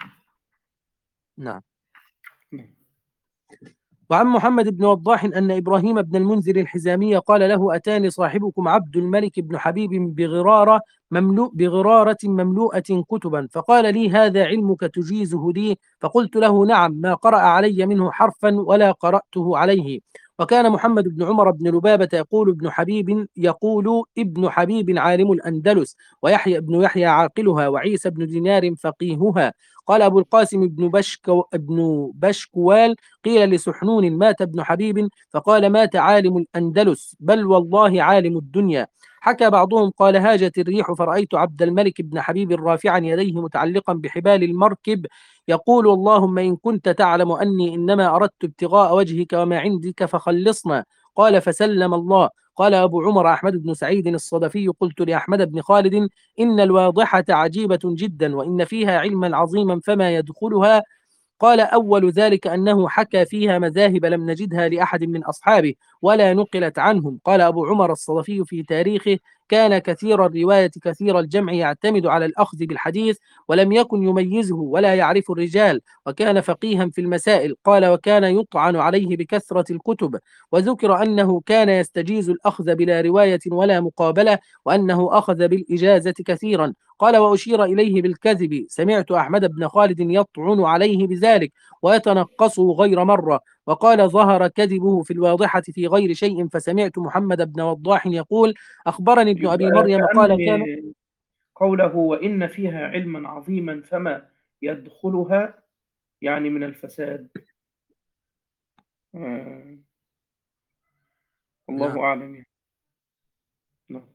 نعم. نعم. وعن محمد بن وضاح أن إبراهيم بن المنذر الحزامي قال له: أتاني صاحبكم عبد الملك بن حبيب بغرارة مملوء بغرارة مملوءة كتبا، فقال لي: هذا علمك تجيزه لي؟ فقلت له: نعم، ما قرأ علي منه حرفا ولا قرأته عليه. وكان محمد بن عمر بن لبابة يقول ابن حبيب يقول ابن حبيب عالم الأندلس، ويحيى بن يحيى عاقلها، وعيسى بن دينار فقيهها. قال أبو القاسم بن بشكو ابن بشكوال: قيل لسحنون: مات ابن حبيب؟ فقال: مات عالم الأندلس، بل والله عالم الدنيا. حكى بعضهم قال: هاجت الريح فرأيت عبد الملك بن حبيب رافعا يديه متعلقا بحبال المركب يقول: اللهم إن كنت تعلم أني إنما أردت ابتغاء وجهك وما عندك فخلصنا. قال: فسلم الله. قال أبو عمر أحمد بن سعيد الصدفي: قلت لأحمد بن خالد: إن الواضحة عجيبة جدا، وإن فيها علما عظيما، فما يدخلها؟ قال: أول ذلك أنه حكى فيها مذاهب لم نجدها لأحد من أصحابه ولا نقلت عنهم. قال أبو عمر الصدفي في تاريخه: كان كثير الرواية كثير الجمع، يعتمد على الأخذ بالحديث ولم يكن يميزه ولا يعرف الرجال، وكان فقيها في المسائل. قال: وكان يطعن عليه بكثرة الكتب. وذكر أنه كان يستجيز الأخذ بلا رواية ولا مقابلة، وأنه أخذ بالإجازة كثيرا. قال: وأشير إليه بالكذب. سمعت أحمد بن خالد يطعن عليه بذلك ويتنقصه غير مرة. وقال: ظهر كذبه في الواضحة في غير شيء. فسمعت محمد بن وضاح يقول: أخبرني ابن أبي يبقى مريم قال: كان كأن قوله وإن فيها علما عظيما فما يدخلها يعني من الفساد. آه. نعم الله أعلم يعني. نعم.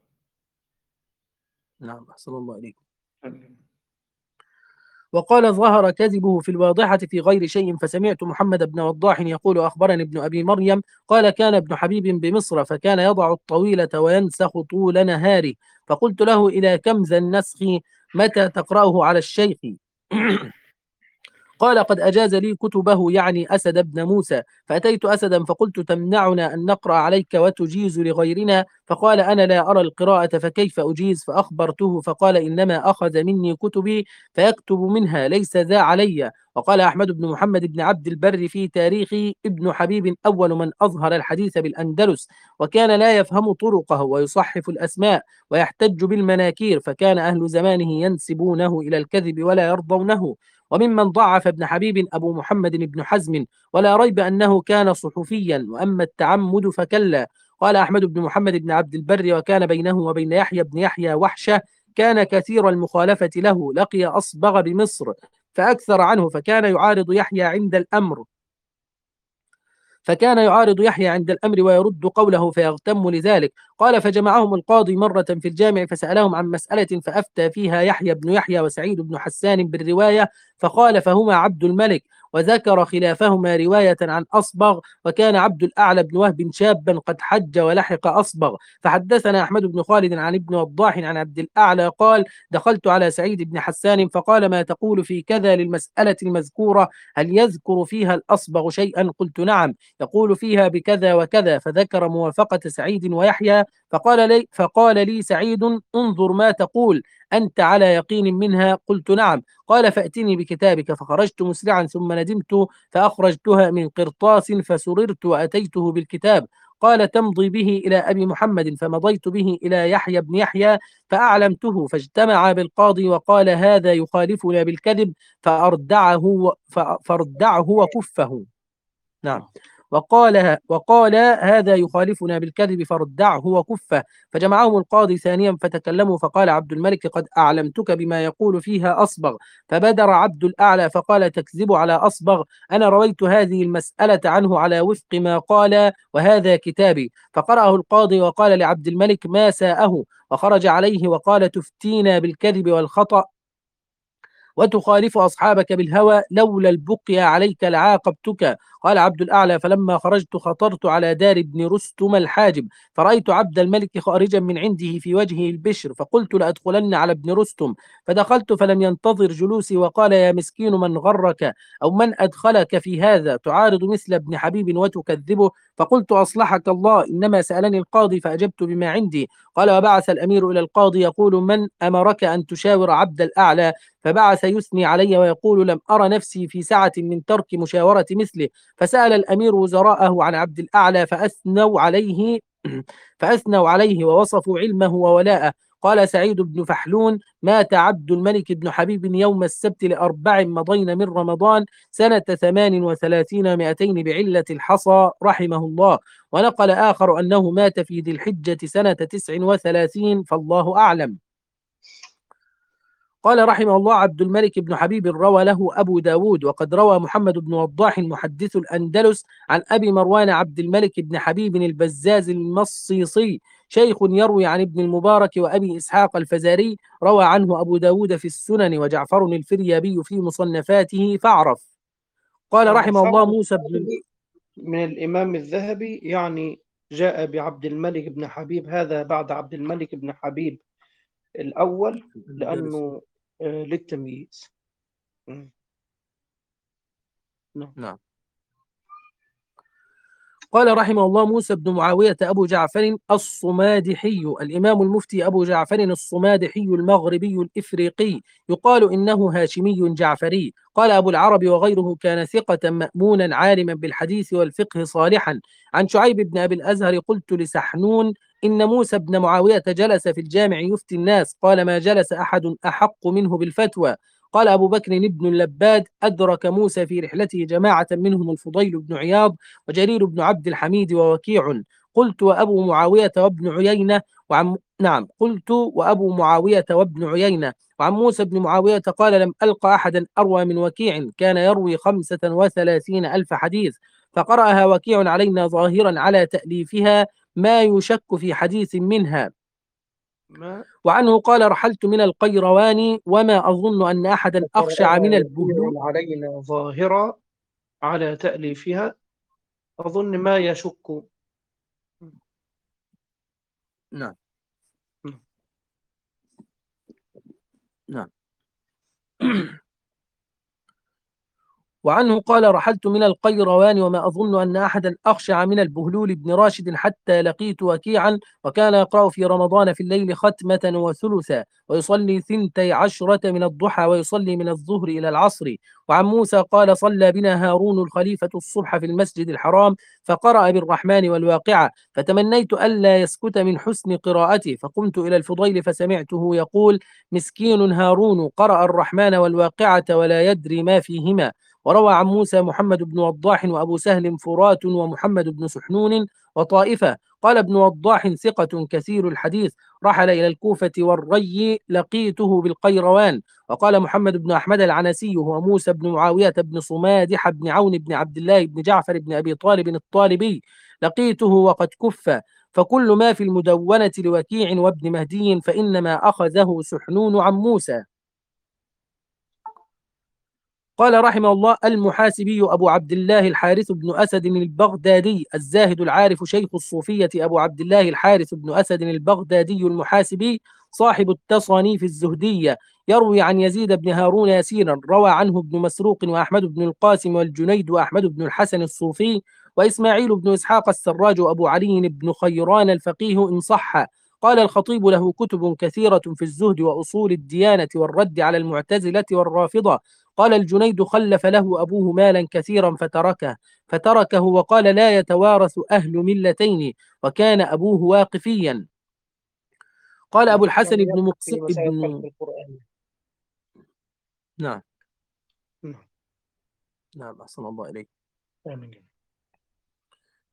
نعم أحسن الله عليكم. آمين. وقال: ظهر كذبه في الواضحة في غير شيء. فسمعت محمد بن وضاح يقول: أخبرني ابن أبي مريم قال: كان ابن حبيب بمصر، فكان يضع الطويلة وينسخ طول نهاره. فقلت له: إلى كم ذا النسخ؟ متى تقرأه على الشيخ؟ قال: قد أجاز لي كتبه، يعني أسد بن موسى. فأتيت أسدا فقلت: تمنعنا أن نقرأ عليك وتجيز لغيرنا؟ فقال: أنا لا أرى القراءة، فكيف أجيز؟ فأخبرته فقال: إنما أخذ مني كتبي فيكتب منها، ليس ذا علي. وقال أحمد بن محمد بن عبد البر في تاريخ: ابن حبيب أول من أظهر الحديث بالأندلس، وكان لا يفهم طرقه ويصحف الأسماء ويحتج بالمناكير، فكان أهل زمانه ينسبونه إلى الكذب ولا يرضونه. وممن ضعف ابن حبيب أبو محمد بن حزم، ولا ريب أنه كان صحفيا، وأما التعمد فكلا. قال أحمد بن محمد بن عبد البر: وكان بينه وبين يحيى بن يحيى وحشة، كان كثير المخالفة له، لقي أصبغ بمصر فأكثر عنه، فكان يعارض يحيى عند الأمر فكان يعارض يحيى عند الأمر ويرد قوله فيغتم لذلك. قال: فجمعهم القاضي مرة في الجامع فسألهم عن مسألة، فأفتى فيها يحيى بن يحيى وسعيد بن حسان بالرواية، فخالفهما عبد الملك، وذكر خلافهما رواية عن أصبغ. وكان عبد الأعلى بن وهب شابا قد حج ولحق أصبغ. فحدثنا أحمد بن خالد عن ابن وضاح عن عبد الأعلى قال: دخلت على سعيد بن حسان فقال: ما تقول في كذا للمسألة المذكورة؟ هل يذكر فيها الأصبغ شيئا؟ قلت: نعم، يقول فيها بكذا وكذا. فذكر موافقة سعيد ويحيى. فقال لي فقال لي سعيد: انظر ما تقول، أنت على يقين منها؟ قلت: نعم. قال: فأتني بكتابك. فخرجت مسرعا، ثم ندمت فأخرجتها من قرطاس، فسررت وأتيته بالكتاب. قال: تمضي به إلى أبي محمد. فمضيت به إلى يحيى بن يحيى فأعلمته، فاجتمع بالقاضي وقال: هذا يخالفنا بالكذب، فأردعه فأردعه وكفه. نعم. وقال وقال هذا يخالفنا بالكذب فردعه وكفه. فجمعهم القاضي ثانيا فتكلموا، فقال عبد الملك: قد أعلمتك بما يقول فيها أصبغ. فبدر عبد الأعلى فقال: تكذب على أصبغ؟ أنا رويت هذه المسألة عنه على وفق ما قال، وهذا كتابي. فقرأه القاضي وقال لعبد الملك: ما ساءه. وخرج عليه وقال: تفتينا بالكذب والخطأ وتخالف أصحابك بالهوى، لولا البقيا عليك لعاقبتك. قال عبد الأعلى: فلما خرجت خطرت على دار ابن رستم الحاجب، فرأيت عبد الملك خارجا من عنده في وجهه البشر، فقلت لأدخلن على ابن رستم. فدخلت فلم ينتظر جلوسي، وقال: يا مسكين، من غرك أو من أدخلك في هذا؟ تعارض مثل ابن حبيب وتكذبه. فقلت: أصلحك الله، إنما سألني القاضي فأجبت بما عندي. قال: وبعث الأمير إلى القاضي يقول: من أمرك أن تشاور عبد الأعلى؟ فبعث يثني علي ويقول: لم أرى نفسي في سعة من ترك مشاورة مثله. فسأل الأمير وزراءه عن عبد الأعلى فأثنوا عليه فأثنوا عليه ووصفوا علمه وولاءه. قال سعيد بن فحلون: مات عبد الملك بن حبيب يوم السبت لأربع مضين من رمضان سنة ثمان وثلاثين مائتين بعلة الحصى رحمه الله. ونقل آخر أنه مات في ذي الحجة سنة تسع وثلاثين، فالله أعلم. قال رحمه الله: عبد الملك بن حبيب روى له أبو داود. وقد روى محمد بن وضاح محدث الأندلس عن أبي مروان عبد الملك بن حبيب البزاز المصيصي شيخ يروي عن ابن المبارك وأبي إسحاق الفزاري، روى عنه أبو داود في السنن وجعفر الفريابي في مصنفاته فاعرف. قال آه، رحمه الله: فعلا موسى بن من الإمام الذهبي، يعني جاء بعبد الملك بن حبيب هذا بعد عبد الملك بن حبيب الأول لأنه آه، للتمييز. م. نعم. نعم. قال رحمه الله: موسى بن معاوية أبو جعفر الصمادحي، الإمام المفتي أبو جعفر الصمادحي المغربي الإفريقي، يقال إنه هاشمي جعفري. قال أبو العرب وغيره: كان ثقة مأمونا عالما بالحديث والفقه صالحا. عن شعيب بن أبي الأزهر: قلت لسحنون: إن موسى بن معاوية جلس في الجامع يفتي الناس، قال: ما جلس أحد أحق منه بالفتوى. قال أبو بكر بن اللباد: أدرك موسى في رحلته جماعة منهم الفضيل بن عياض وجرير بن عبد الحميد ووكيع. قلت: وأبو معاوية وابن عيينة وعن نعم قلت وأبو معاوية وابن عيينة. وعن موسى بن معاوية قال: لم ألق أحدا أروى من وكيع، كان يروي خمسة وثلاثين ألف حديث، فقرأها وكيع علينا ظاهرا على تأليفها ما يشك في حديث منها. ما وعنه قال: رحلت من القيروان وما أظن أن أحدا أخشع قرأها من وكيع البهلول. علينا ظاهرة على تأليفها، أظن ما يشك. نعم. نعم. وعنه قال: رحلت من القيروان وما أظن أن أحدا أخشع من البهلول بن راشد حتى لقيت وكيعا، وكان يقرأ في رمضان في الليل ختمة وثلثا، ويصلي ثنتي عشرة من الضحى، ويصلي من الظهر إلى العصر. وعن موسى قال: صلى بنا هارون الخليفة الصبح في المسجد الحرام، فقرأ بالرحمن والواقعة، فتمنيت ألا يسكت من حسن قراءته، فقمت إلى الفضيل فسمعته يقول: مسكين هارون قرأ الرحمن والواقعة ولا يدري ما فيهما. وروى عن موسى محمد بن وضاح وأبو سهل فرات ومحمد بن سحنون وطائفة. قال ابن وضاح: ثقة كثير الحديث، رحل إلى الكوفة والري، لقيته بالقيروان. وقال محمد بن أحمد العنسي: هو موسى بن معاوية بن صمادح بن عون بن عبد الله بن جعفر بن أبي طالب الطالبي، لقيته وقد كف. فكل ما في المدونة لوكيع وابن مهدي فإنما أخذه سحنون عن موسى. قال رحمه الله: المحاسبي أبو عبد الله الحارث بن أسد البغدادي الزاهد العارف شيخ الصوفية أبو عبد الله الحارث بن أسد البغدادي المحاسبي صاحب التصانيف الزهدية، يروي عن يزيد بن هارون يسيرا، روى عنه ابن مسروق وأحمد بن القاسم والجنيد وأحمد بن الحسن الصوفي وإسماعيل بن إسحاق السراج وأبو علي بن خيران الفقيه إن صح. قال الخطيب: له كتب كثيرة في الزهد وأصول الديانة والرد على المعتزلة والرافضة. قال الجنيد: خلف له أبوه مالا كثيرا فتركه فتركه وقال: لا يتوارث أهل ملتين، وكان أبوه واقفيا. قال أبو الحسن يعني بن يقف مقسم في مسائل خلق ابن القرآن. نعم. نعم. نعم، أحسن الله إليك. آمين.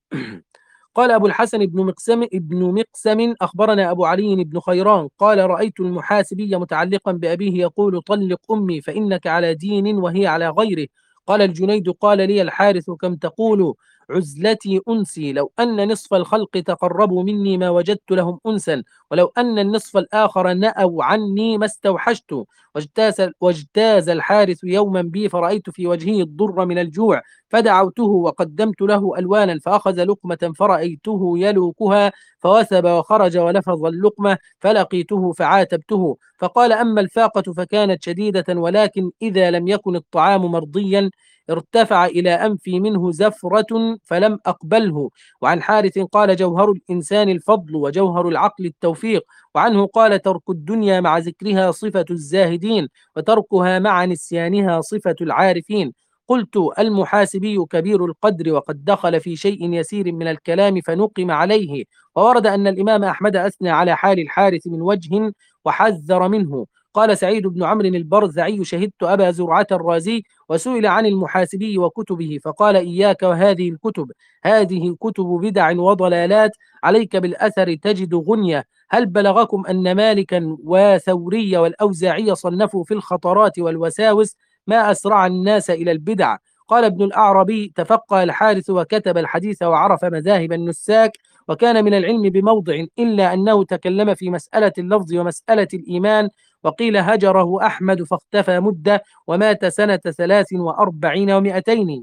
قال أبو الحسن بن مقسم ابن مقسم أخبرنا أبو علي بن خيران قال رأيت المحاسبي متعلقا بأبيه يقول طلق أمي فإنك على دين وهي على غيره. قال الجنيد قال لي الحارث كم تقول عزلتي أنسي لو أن نصف الخلق تقربوا مني ما وجدت لهم أنسا ولو أن النصف الآخر نأوا عني ما استوحشت. واجتاز, واجتاز الحارث يوما بي فرأيت في وجهه الضر من الجوع فدعوته وقدمت له ألوانا فأخذ لقمة فرأيته يلوكها فوثب وخرج ولفظ اللقمة فلقيته فعاتبته فقال أما الفاقة فكانت شديدة ولكن إذا لم يكن الطعام مرضيا ارتفع إلى أنفي منه زفرة فلم أقبله. وعن حارث قال جوهر الإنسان الفضل وجوهر العقل التوفيق. وعنه قال ترك الدنيا مع ذكرها صفة الزاهدين وتركها مع نسيانها صفة العارفين. قلت المحاسبي كبير القدر وقد دخل في شيء يسير من الكلام فنقم عليه. وورد أن الإمام أحمد أثنى على حال الحارث من وجه وحذر منه. قال سعيد بن عمرو البرزعي شهدت أبا زرعة الرازي وسئل عن المحاسبي وكتبه فقال إياك وهذه الكتب هذه كتب بدع وضلالات عليك بالأثر تجد غنية. هل بلغكم أن مالكا وثوري والأوزاعي صنفوا في الخطرات والوساوس ما أسرع الناس إلى البدع؟ قال ابن الأعربي تفقه الحارث وكتب الحديث وعرف مذاهب النساك وكان من العلم بموضع إلا أنه تكلم في مسألة اللفظ ومسألة الإيمان وقيل هجره أحمد فاختفى مدة ومات سنة ثلاث وأربعين ومئتين.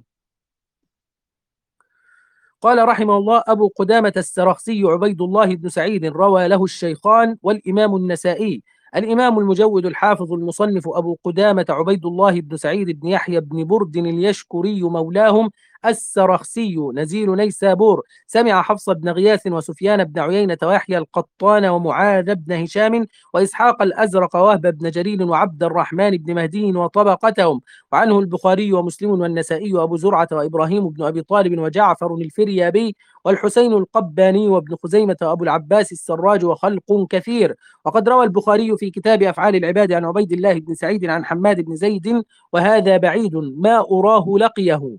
قال رحمه الله أبو قدامة السرخسي عبيد الله بن سعيد روى له الشيخان والإمام النسائي. الإمام المجود الحافظ المصنف أبو قدامة عبيد الله بن سعيد بن يحيى بن برد اليشكري مولاهم السرخسي نزيل نيسابور سمع حفص بن غياث وسفيان بن عيينة ويحيى القطان ومعاذ بن هشام وإسحاق الأزرق ووهب بن جرير وعبد الرحمن بن مهدي وطبقتهم. وعنه البخاري ومسلم والنسائي وأبو زرعة وإبراهيم بن أبي طالب وجعفر الفريابي والحسين القباني وابن خزيمة وأبو العباس السراج وخلق كثير. وقد روى البخاري في كتاب أفعال العباد عن عبيد الله بن سعيد عن حماد بن زيد وهذا بعيد ما أراه لقيه.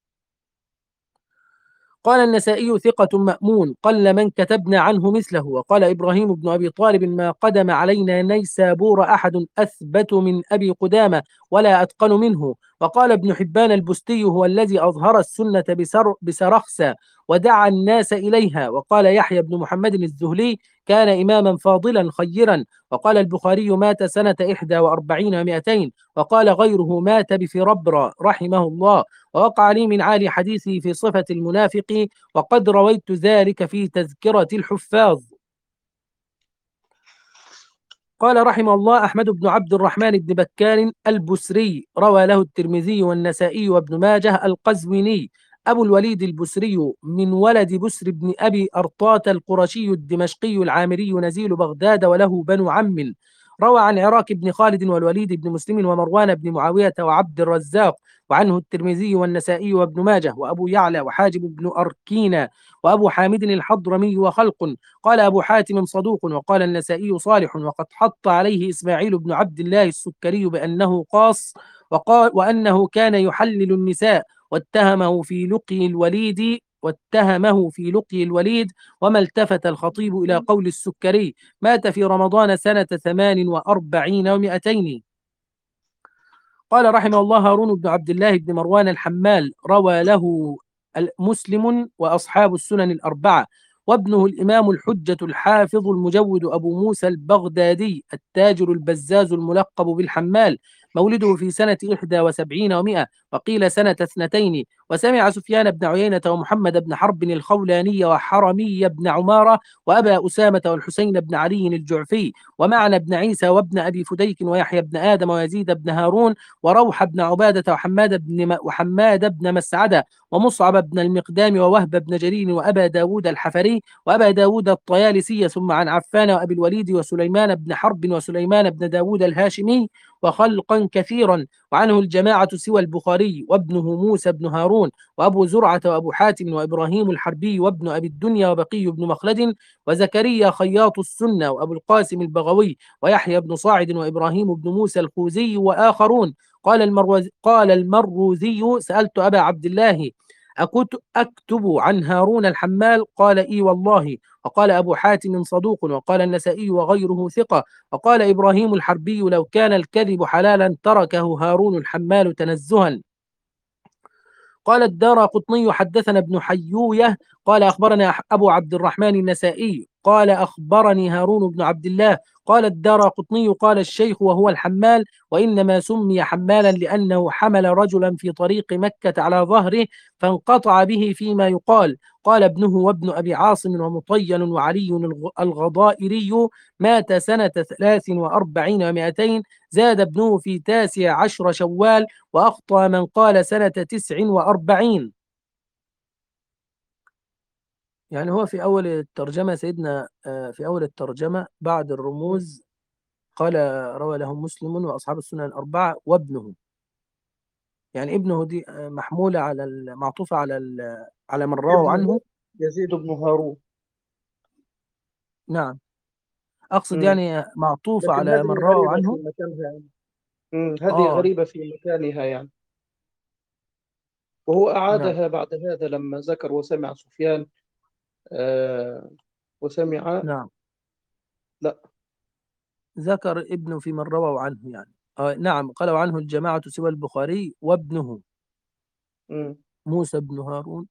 قال النسائي ثقة مأمون قل من كتبنا عنه مثله. وقال إبراهيم بن أبي طالب ما قدم علينا نيسابور أحد أثبت من أبي قدامة ولا أتقن منه. وقال ابن حبان البستي هو الذي أظهر السنة بسر بسرخسة ودعا الناس إليها. وقال يحيى بن محمد الزهلي كان إماما فاضلا خيرا. وقال البخاري مات سنة إحدى وأربعين ومائتين. وقال غيره مات بفربرة رحمه الله. ووقع لي من عالي حديثه في صفة المنافق وقد رويت ذلك في تذكرة الحفاظ. قال رحمه الله أحمد بن عبد الرحمن بن بكار البسري روى له الترمذي والنسائي وابن ماجه القزويني. أبو الوليد البسري من ولد بسر بن أبي أرطاة القرشي الدمشقي العامري نزيل بغداد وله بنو عم. روى عن عراك بن خالد والوليد بن مسلم ومروان بن معاوية وعبد الرزاق. وعنه الترمذي والنسائي وابن ماجه وأبو يعلى وحاجب بن أركينا وأبو حامد الحضرمي وخلق. قال أبو حاتم صدوق. وقال النسائي صالح وقد حط عليه إسماعيل بن عبد الله السكري بأنه قاص وقال وأنه كان يحلل النساء واتهمه في لقي الوليد واتهمه في لقي الوليد. وما التفت الخطيب إلى قول السكري. مات في رمضان سنة ثمان وأربعين ومئتين. قال رحمه الله هارون بن عبد الله بن مروان الحمال روى له مسلم وأصحاب السنن الأربعة. وابنه الإمام الحجة الحافظ المجود أبو موسى البغدادي التاجر البزاز الملقب بالحمال مولده في سنة إحدى وسبعين ومئة وقيل سنة اثنتين. وسمع سفيان بن عيينة ومحمد بن حرب الخولاني وحرمي بن عمارة وأبا أسامة والحسين بن علي الجعفي ومعنى بن عيسى وابن أبي فديك ويحيى بن آدم ويزيد بن هارون وروح بن عبادة وحماد بن وحماد بن مسعدة ومصعب بن المقدام ووهب بن جرير وأبا داود الحفري وأبا داود الطيالسي ثم عن عفان وأبي الوليد وسليمان بن حرب وسليمان بن داود الهاشمي وخلقا كثيرا. وعنه الجماعة سوى البخاري وابنه موسى بن هارون وأبو زرعة وأبو حاتم وإبراهيم الحربي وابن أبي الدنيا وبقي بن مخلد وزكريا خياط السنة وأبو القاسم البغوي ويحيى بن صاعد وإبراهيم بن موسى الخوزي وآخرون. قال المروزي, قال المروزي سألت أبا عبد الله أكت- أكتب عن هارون الحمال؟ قال إي والله. وقال أبو حاتم صدوق، وقال النسائي وغيره ثقة. وقال إبراهيم الحربي لو كان الكذب حلالا تركه هارون الحمال تنزها. قال الدارقطني حدثنا ابن حيوية قال أخبرنا أبو عبد الرحمن النسائي قال أخبرني هارون بن عبد الله قال الدارقطني قال الشيخ وهو الحمال، وإنما سمي حمالا لأنه حمل رجلا في طريق مكة على ظهره فانقطع به فيما يقال. قال ابنه وابن أبي عاصم ومطين وعلي الغ- الغضائري مات سنة ثلاث وأربعين ومائتين، زاد ابنه في تاسع عشر شوال، وأخطأ من قال سنة تسع وأربعين. يعني هو في أول الترجمة سيدنا، آه، في أول الترجمة بعد الرموز قال روى له مسلم وأصحاب السنن الأربعة وابنه. يعني ابنه دي آه، محمولة على ال- معطوفة على ال- على من روى ابنه عنه. يزيد بن هارون. نعم، أقصد مم. يعني معطوفة لكن على من هذه روى غريبة في عنه. مكانها يعني. مم. هذه آه غريبة في مكانها يعني. وهو نعم أعادها بعد هذا لما ذكر وسمع سفيان. آه وسمع. نعم، لا. ذكر ابنه في من رووا عنه يعني. آه نعم، قالوا عنه الجماعة سوى البخاري وابنه مم. موسى بن هارون.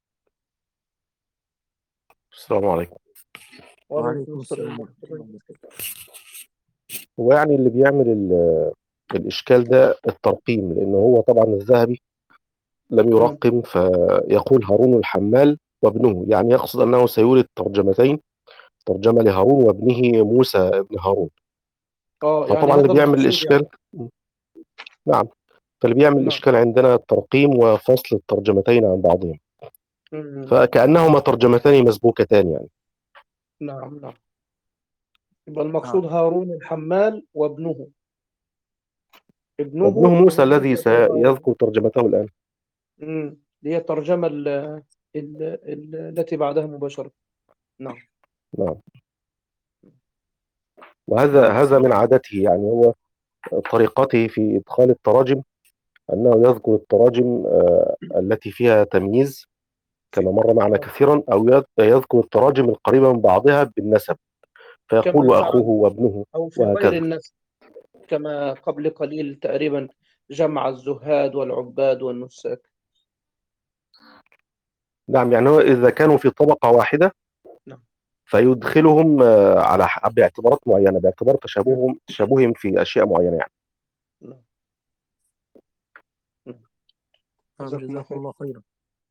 السلام عليكم. وعليكم وعليكم السلام السلام ورحمة ورحمة الله الله وبركاته. وبركاته. هو يعني اللي بيعمل ال- الإشكال ده الترقيم، لأن هو طبعا الذهبي لم مم. يرقم فيقول هارون الحمال وابنه، يعني يقصد أنه سيولد ترجمتين، ترجمة لهارون وابنه موسى ابن هارون. اه يعني فطبعا اللي هذا بيعمل المقصود يعني. الإشكال، نعم، فاللي بيعمل نعم. الإشكال عندنا الترقيم وفصل الترجمتين عن بعضهم، مم. فكأنهما ترجمتان مسبوكتان يعني. نعم نعم. يبقى نعم المقصود هارون الحمال وابنه. وابنه ابنه اللي موسى هو الذي موسى بن هارون. سيذكر ترجمته الآن. مم. اللي هي الترجمة ال- ال- ال- التي بعدها مباشرة. نعم. نعم. وهذا نعم هذا أحسنت. من عادته، يعني هو طريقته في إدخال التراجم أنه يذكر التراجم آه، التي فيها تمييز كما مر معنا آه. كثيرا، أو يذ- يذكر التراجم القريبة من بعضها بالنسب، فيقول كما وأخوه فعل وابنه أو في غير وهكذا. الناس، كما قبل قليل تقريبا جمع الزهاد والعباد والنساك. نعم، يعني هو إذا كانوا في طبقة واحدة نعم فيدخلهم آه، على ح- باعتبارات معينة، باعتبار تشابههم تشابههم في أشياء معينة يعني. نعم نعم. نعم جزاكم الله جزاكم خير. الله خيرا.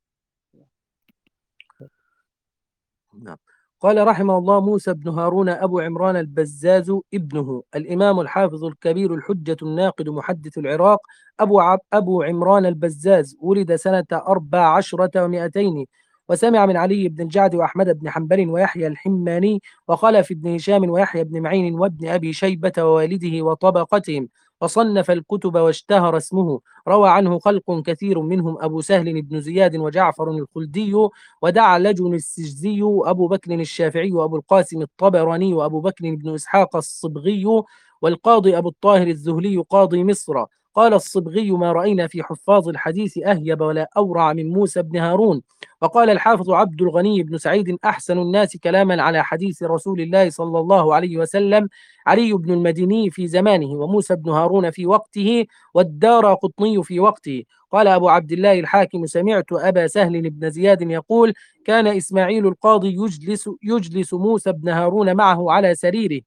نعم. قال رحمه الله موسى بن هارون أبو عمران البزاز ابنه الإمام الحافظ الكبير الحجة الناقد محدث العراق أبو, عب أبو عمران البزاز، ولد سنة أربع عشرة ومائتين، وسمع من علي بن الجعد وأحمد بن حنبل ويحيى الحماني وخلف بن هشام ويحيى بن معين وابن أبي شيبة ووالده وطبقتهم، وصنف الكتب واشتهر اسمه. روى عنه خلق كثير منهم أبو سهل بن زياد وجعفر الخلدي ودعلج السجزي وأبو بكر الشافعي وأبو القاسم الطبراني وأبو بكر بن إسحاق الصبغي والقاضي أبو الطاهر الزهلي قاضي مصر. قال الصبغي ما رأينا في حفاظ الحديث أهيب ولا أورع من موسى بن هارون. وقال الحافظ عبد الغني بن سعيد أحسن الناس كلاما على حديث رسول الله صلى الله عليه وسلم علي بن المديني في زمانه، وموسى بن هارون في وقته، والدار قطني في وقته. قال أبو عبد الله الحاكم سمعت أبا سهل بن زياد يقول كان إسماعيل القاضي يجلس, يجلس موسى بن هارون معه على سريره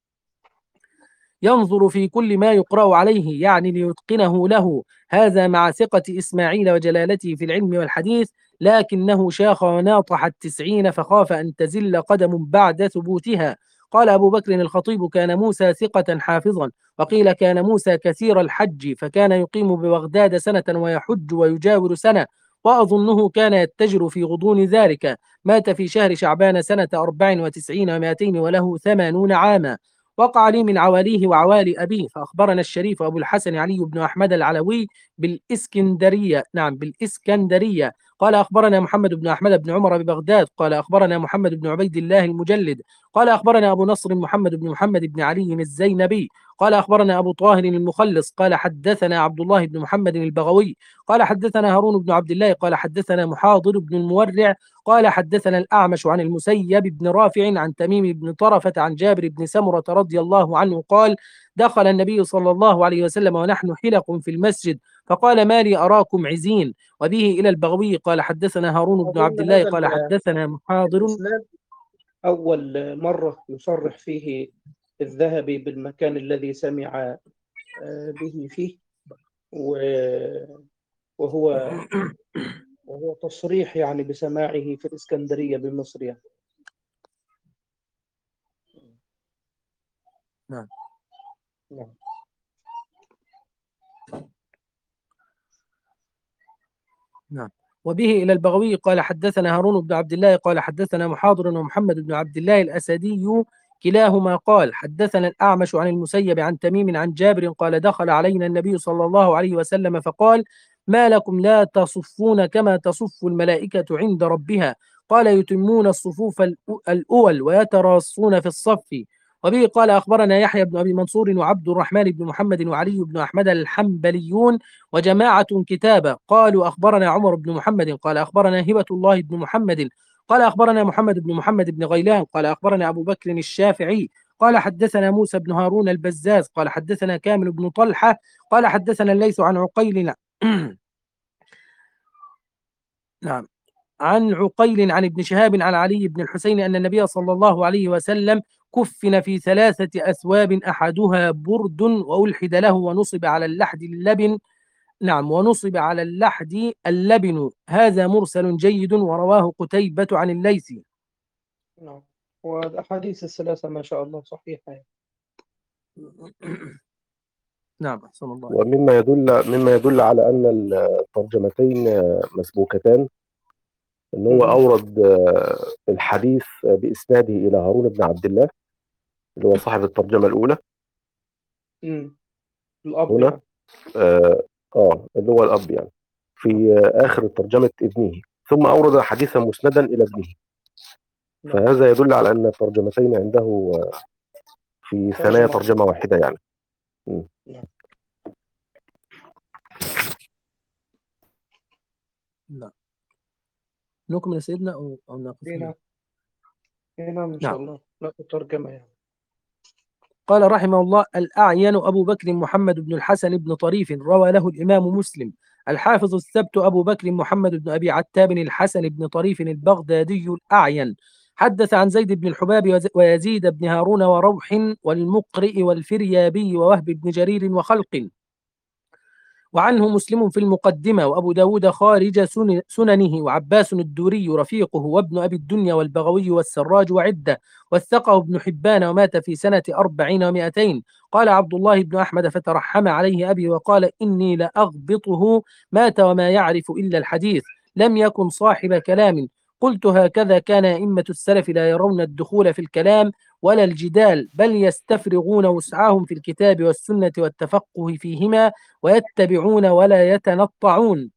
ينظر في كل ما يقرأ عليه، يعني ليتقنه له. هذا مع ثقة إسماعيل وجلالته في العلم والحديث، لكنه شاخ وناطح التسعين فخاف أن تزل قدم بعد ثبوتها. قال أبو بكر الخطيب كان موسى ثقة حافظا، وقيل كان موسى كثير الحج فكان يقيم ببغداد سنة ويحج ويجاور سنة، وأظنه كان يتجر في غضون ذلك. مات في شهر شعبان سنة أربع وتسعين ومائتين وله ثمانون عاما. وقع لي من عواليه وعوالي أبيه، فأخبرنا الشريف أبو الحسن علي بن أحمد العلوي بالإسكندرية، نعم بالإسكندرية، قال أخبرنا محمد بن أحمد بن عمر ببغداد قال أخبرنا محمد بن عبيد الله المجلد قال أخبرنا أبو نصر محمد بن محمد بن علي الزينبي قال أخبرنا أبو طاهر المخلص قال حدثنا عبد الله بن محمد البغوي قال حدثنا هارون بن عبد الله قال حدثنا محاضر بن المورع قال حدثنا الأعمش عن المسيب بن رافع عن تميم بن طرفة عن جابر بن سمرة رضي الله عنه قال دخل النبي صلى الله عليه وسلم ونحن حلق في المسجد فقال ما لي أراكم عزين. وبه إلى البغوي قال حدثنا هارون بن عبد أظن الله هذا قال حدثنا محاضر. الإسناد أول مرة يصرح فيه الذهبي بالمكان الذي سمع به فيه، وهو وهو تصريح يعني بسماعه في الإسكندرية بمصر يعني. نعم نعم. نعم. وبه إلى البغوي قال حدثنا هارون بن عبد الله قال حدثنا محاضر ومحمد بن عبد الله الأسدي كلاهما قال حدثنا الأعمش عن المسيب عن تميم عن جابر قال دخل علينا النبي صلى الله عليه وسلم فقال ما لكم لا تصفون كما تصف الملائكة عند ربها؟ قال يتمون الصفوف الأول ويتراصون في الصف. وبه قال أخبرنا يحيى بن أبي منصور وعبد الرحمن بن محمد وعلي بن أحمد الحنبليون وجماعة كتابة قالوا أخبرنا عمر بن محمد قال أخبرنا هبة الله بن محمد قال أخبرنا محمد بن محمد بن غيلان قال أخبرنا أبو بكر الشافعي قال حدثنا موسى بن هارون البزاز قال حدثنا كامل بن طلحة قال حدثنا الليث عن عقيل نعم عن عقيل عن ابن شهاب عن علي بن الحسين أن النبي صلى الله عليه وسلم كفن في ثلاثة أثواب أحدها برد وألحد له ونصب على اللحد اللبن نعم ونصب على اللحد اللبن. هذا مرسل جيد ورواه قتيبة عن الليث. نعم. والأحاديث الثلاثة ما شاء الله صحيحة. نعم أحسن الله. ومما يدل مما يدل على أن الترجمتين مسبوكتان ان هو اورد الحديث باسناده الى هارون بن عبد الله اللي هو صاحب الترجمه الاولى. امم الاب هنا يعني. اه, آه اللي هو الاب يعني في اخر ترجمه ابنه، ثم اورد حديثا مسندا الى ابنه. فهذا يدل على ان الترجمتين عنده في ثنايا ترجمه واحده يعني. م. نعم. نكمل يا سيدنا أو أو نقف هنا هنا إن شاء الله لا ترجمة يعني. قال رحمه الله الأعين أبو بكر محمد بن الحسن بن طريف روى له الإمام مسلم. الحافظ الثبت أبو بكر محمد بن أبي عتاب الحسن بن طريف البغدادي الأعين حدث عن زيد بن الحباب ويزيد بن هارون وروح والمقرئ والفريابي ووهب بن جرير وخلق. وعنه مسلم في المقدمة وأبو داود خارج سننه وعباس الدوري رفيقه وابن أبي الدنيا والبغوي والسراج وعدة وثقه ابن حبان ومات في سنة أربعين ومائتين. قال عبد الله بن أحمد فترحم عليه أبي وقال إني لأغبطه مات وما يعرف إلا الحديث لم يكن صاحب كلام. قلت هكذا كان أئمة السلف لا يرون الدخول في الكلام ولا الجدال بل يستفرغون وسعهم في الكتاب والسنة والتفقه فيهما ويتبعون ولا يتنطعون.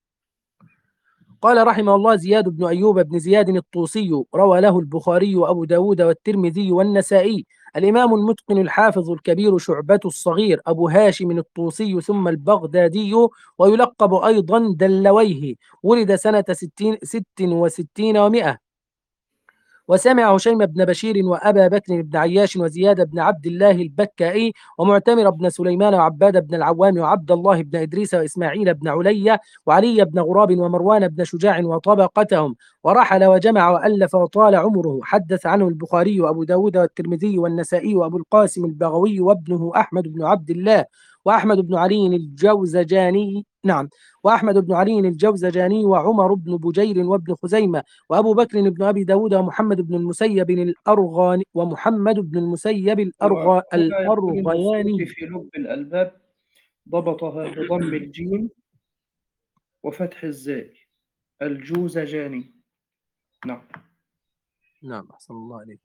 قال رحمه الله زياد بن أيوب بن زياد الطوسي روى له البخاري وأبو داود والترمذي والنسائي. الإمام المتقن الحافظ الكبير شعبة الصغير أبو هاشم الطوسي ثم البغدادي ويلقب أيضا دلويه ولد سنة ستين ست وستين ومئة. وسمع هشيم بن بشير وأبا بكر بن عياش وزياد بن عبد الله البكائي ومعتمر بن سليمان وعباد بن العوام وعبد الله بن إدريس وإسماعيل بن علي وعلي بن غراب ومروان بن شجاع وطبقتهم ورحل وجمع وألف وطال عمره. حدث عنه البخاري وأبو داود والترمذي والنسائي وأبو القاسم البغوي وابنه أحمد بن عبد الله وأحمد بن علي الجوزجاني نعم وأحمد بن علي الجوزجاني وعمر بن بجير وابن خزيمة وأبو بكر بن أبي داود ومحمد بن المسيب الأرغاني ومحمد بن المسيب الأرغ... الأرغياني. في لب الألباب ضبطها بضم الجيم وفتح الزاي الجوزجاني. نعم نعم أحسن الله عليك.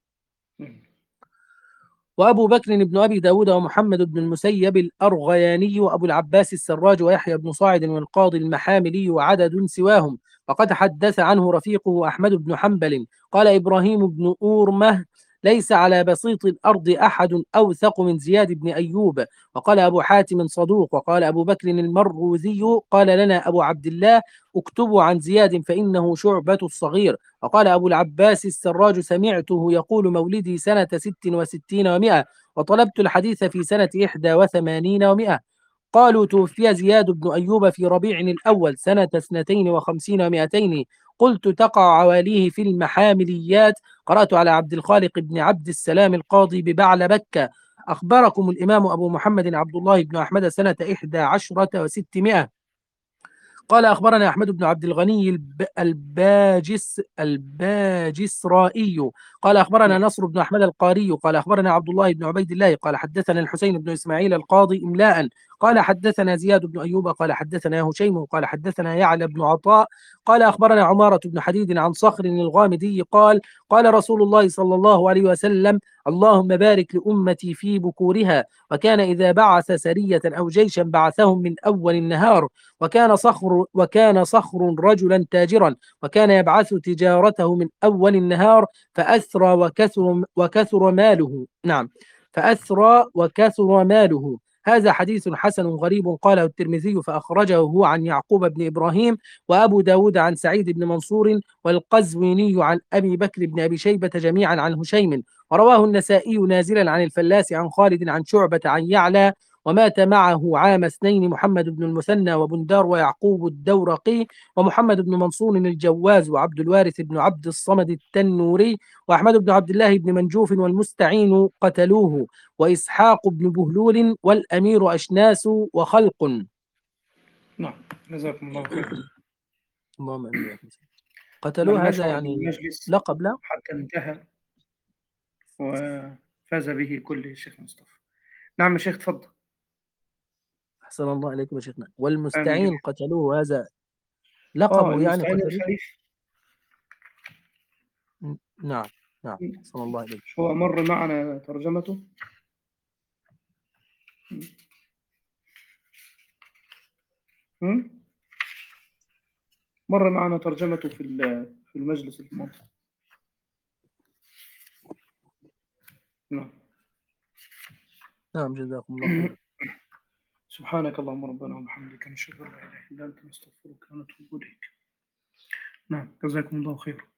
وأبو بكر بن أبي داود ومحمد بن المسيب الأرغياني وأبو العباس السراج ويحيى بن صاعد والقاضي المحاملي وعدد سواهم. وقد حدث عنه رفيقه أحمد بن حنبل قال إبراهيم بن أورمة ليس على بسيط الأرض أحد أوثق من زياد بن أيوب. وقال أبو حاتم صدوق. وقال أبو بكر المروذي قال لنا أبو عبد الله اكتبوا عن زياد فإنه شعبة الصغير. وقال أبو العباس السراج سمعته يقول مولدي سنة ست وستين ومائة وطلبت الحديث في سنة إحدى وثمانين ومائة. قالوا توفي زياد بن أيوب في ربيع الأول سنة اثنتين وخمسين ومائتين. قلت تقع عواليه في المحامليات. قرأت على عبد الخالق بن عبد السلام القاضي ببعل بكة. أخبركم الإمام أبو محمد عبد الله بن أحمد سنة إحدى عشرة وستمائة. قال أخبرنا أحمد بن عبد الغني الب... الباجس الباجسرائي قال أخبرنا نصر بن أحمد القاري قال أخبرنا عبد الله بن عبيد الله قال حدثنا الحسين بن إسماعيل القاضي إملاء قال حدثنا زياد بن أيوب قال حدثنا هشيم قال حدثنا يعلى بن عطاء قال أخبرنا عمارة بن حديد عن صخر الغامدي قال قال رسول الله صلى الله عليه وسلم اللهم بارك لأمتي في بكورها. وكان إذا بعث سرية أو جيشا بعثهم من أول النهار. وكان صخر وكان صخر رجلا تاجرا وكان يبعث تجارته من أول النهار فأثرى وكثر وكثر ماله. نعم فأثرى وكثر ماله. هذا حديث حسن غريب قاله الترمذي فأخرجه هو عن يعقوب بن إبراهيم وأبو داود عن سعيد بن منصور والقزويني عن أبي بكر بن أبي شيبة جميعا عن هشيم. ورواه النسائي نازلا عن الفلاس عن خالد عن شعبة عن يعلى. ومات معه عام اثنين محمد بن المثنى وبندار ويعقوب الدورقي ومحمد بن منصور الجواز وعبد الوارث بن عبد الصمد التنوري وأحمد بن عبد الله بن منجوف والمستعين قتلوه وإسحاق بن بهلول والأمير أشناس وخلق. نعم جزاكم الله خير. اللهم امين. قتلوه هذا يعني المجلس لقب له حتى انتهى وفاز به كل الشيخ مصطفى. نعم يا شيخ تفضل. أحسن الله عليكم يا شيخنا. والمستعين قتلوه هذا لقبه آه يعني المستعين قتلوه. الخليفة. نعم نعم أحسن الله عليكم. هو مر معنا ترجمته. مر معنا ترجمته في في المجلس الماضي. نعم نعم جزاكم الله خير. سبحانك اللهم ربنا وبحمدك نشهد ان لا اله الا انت نستغفرك ونتوب اليك. نعم جزاكم الله خير.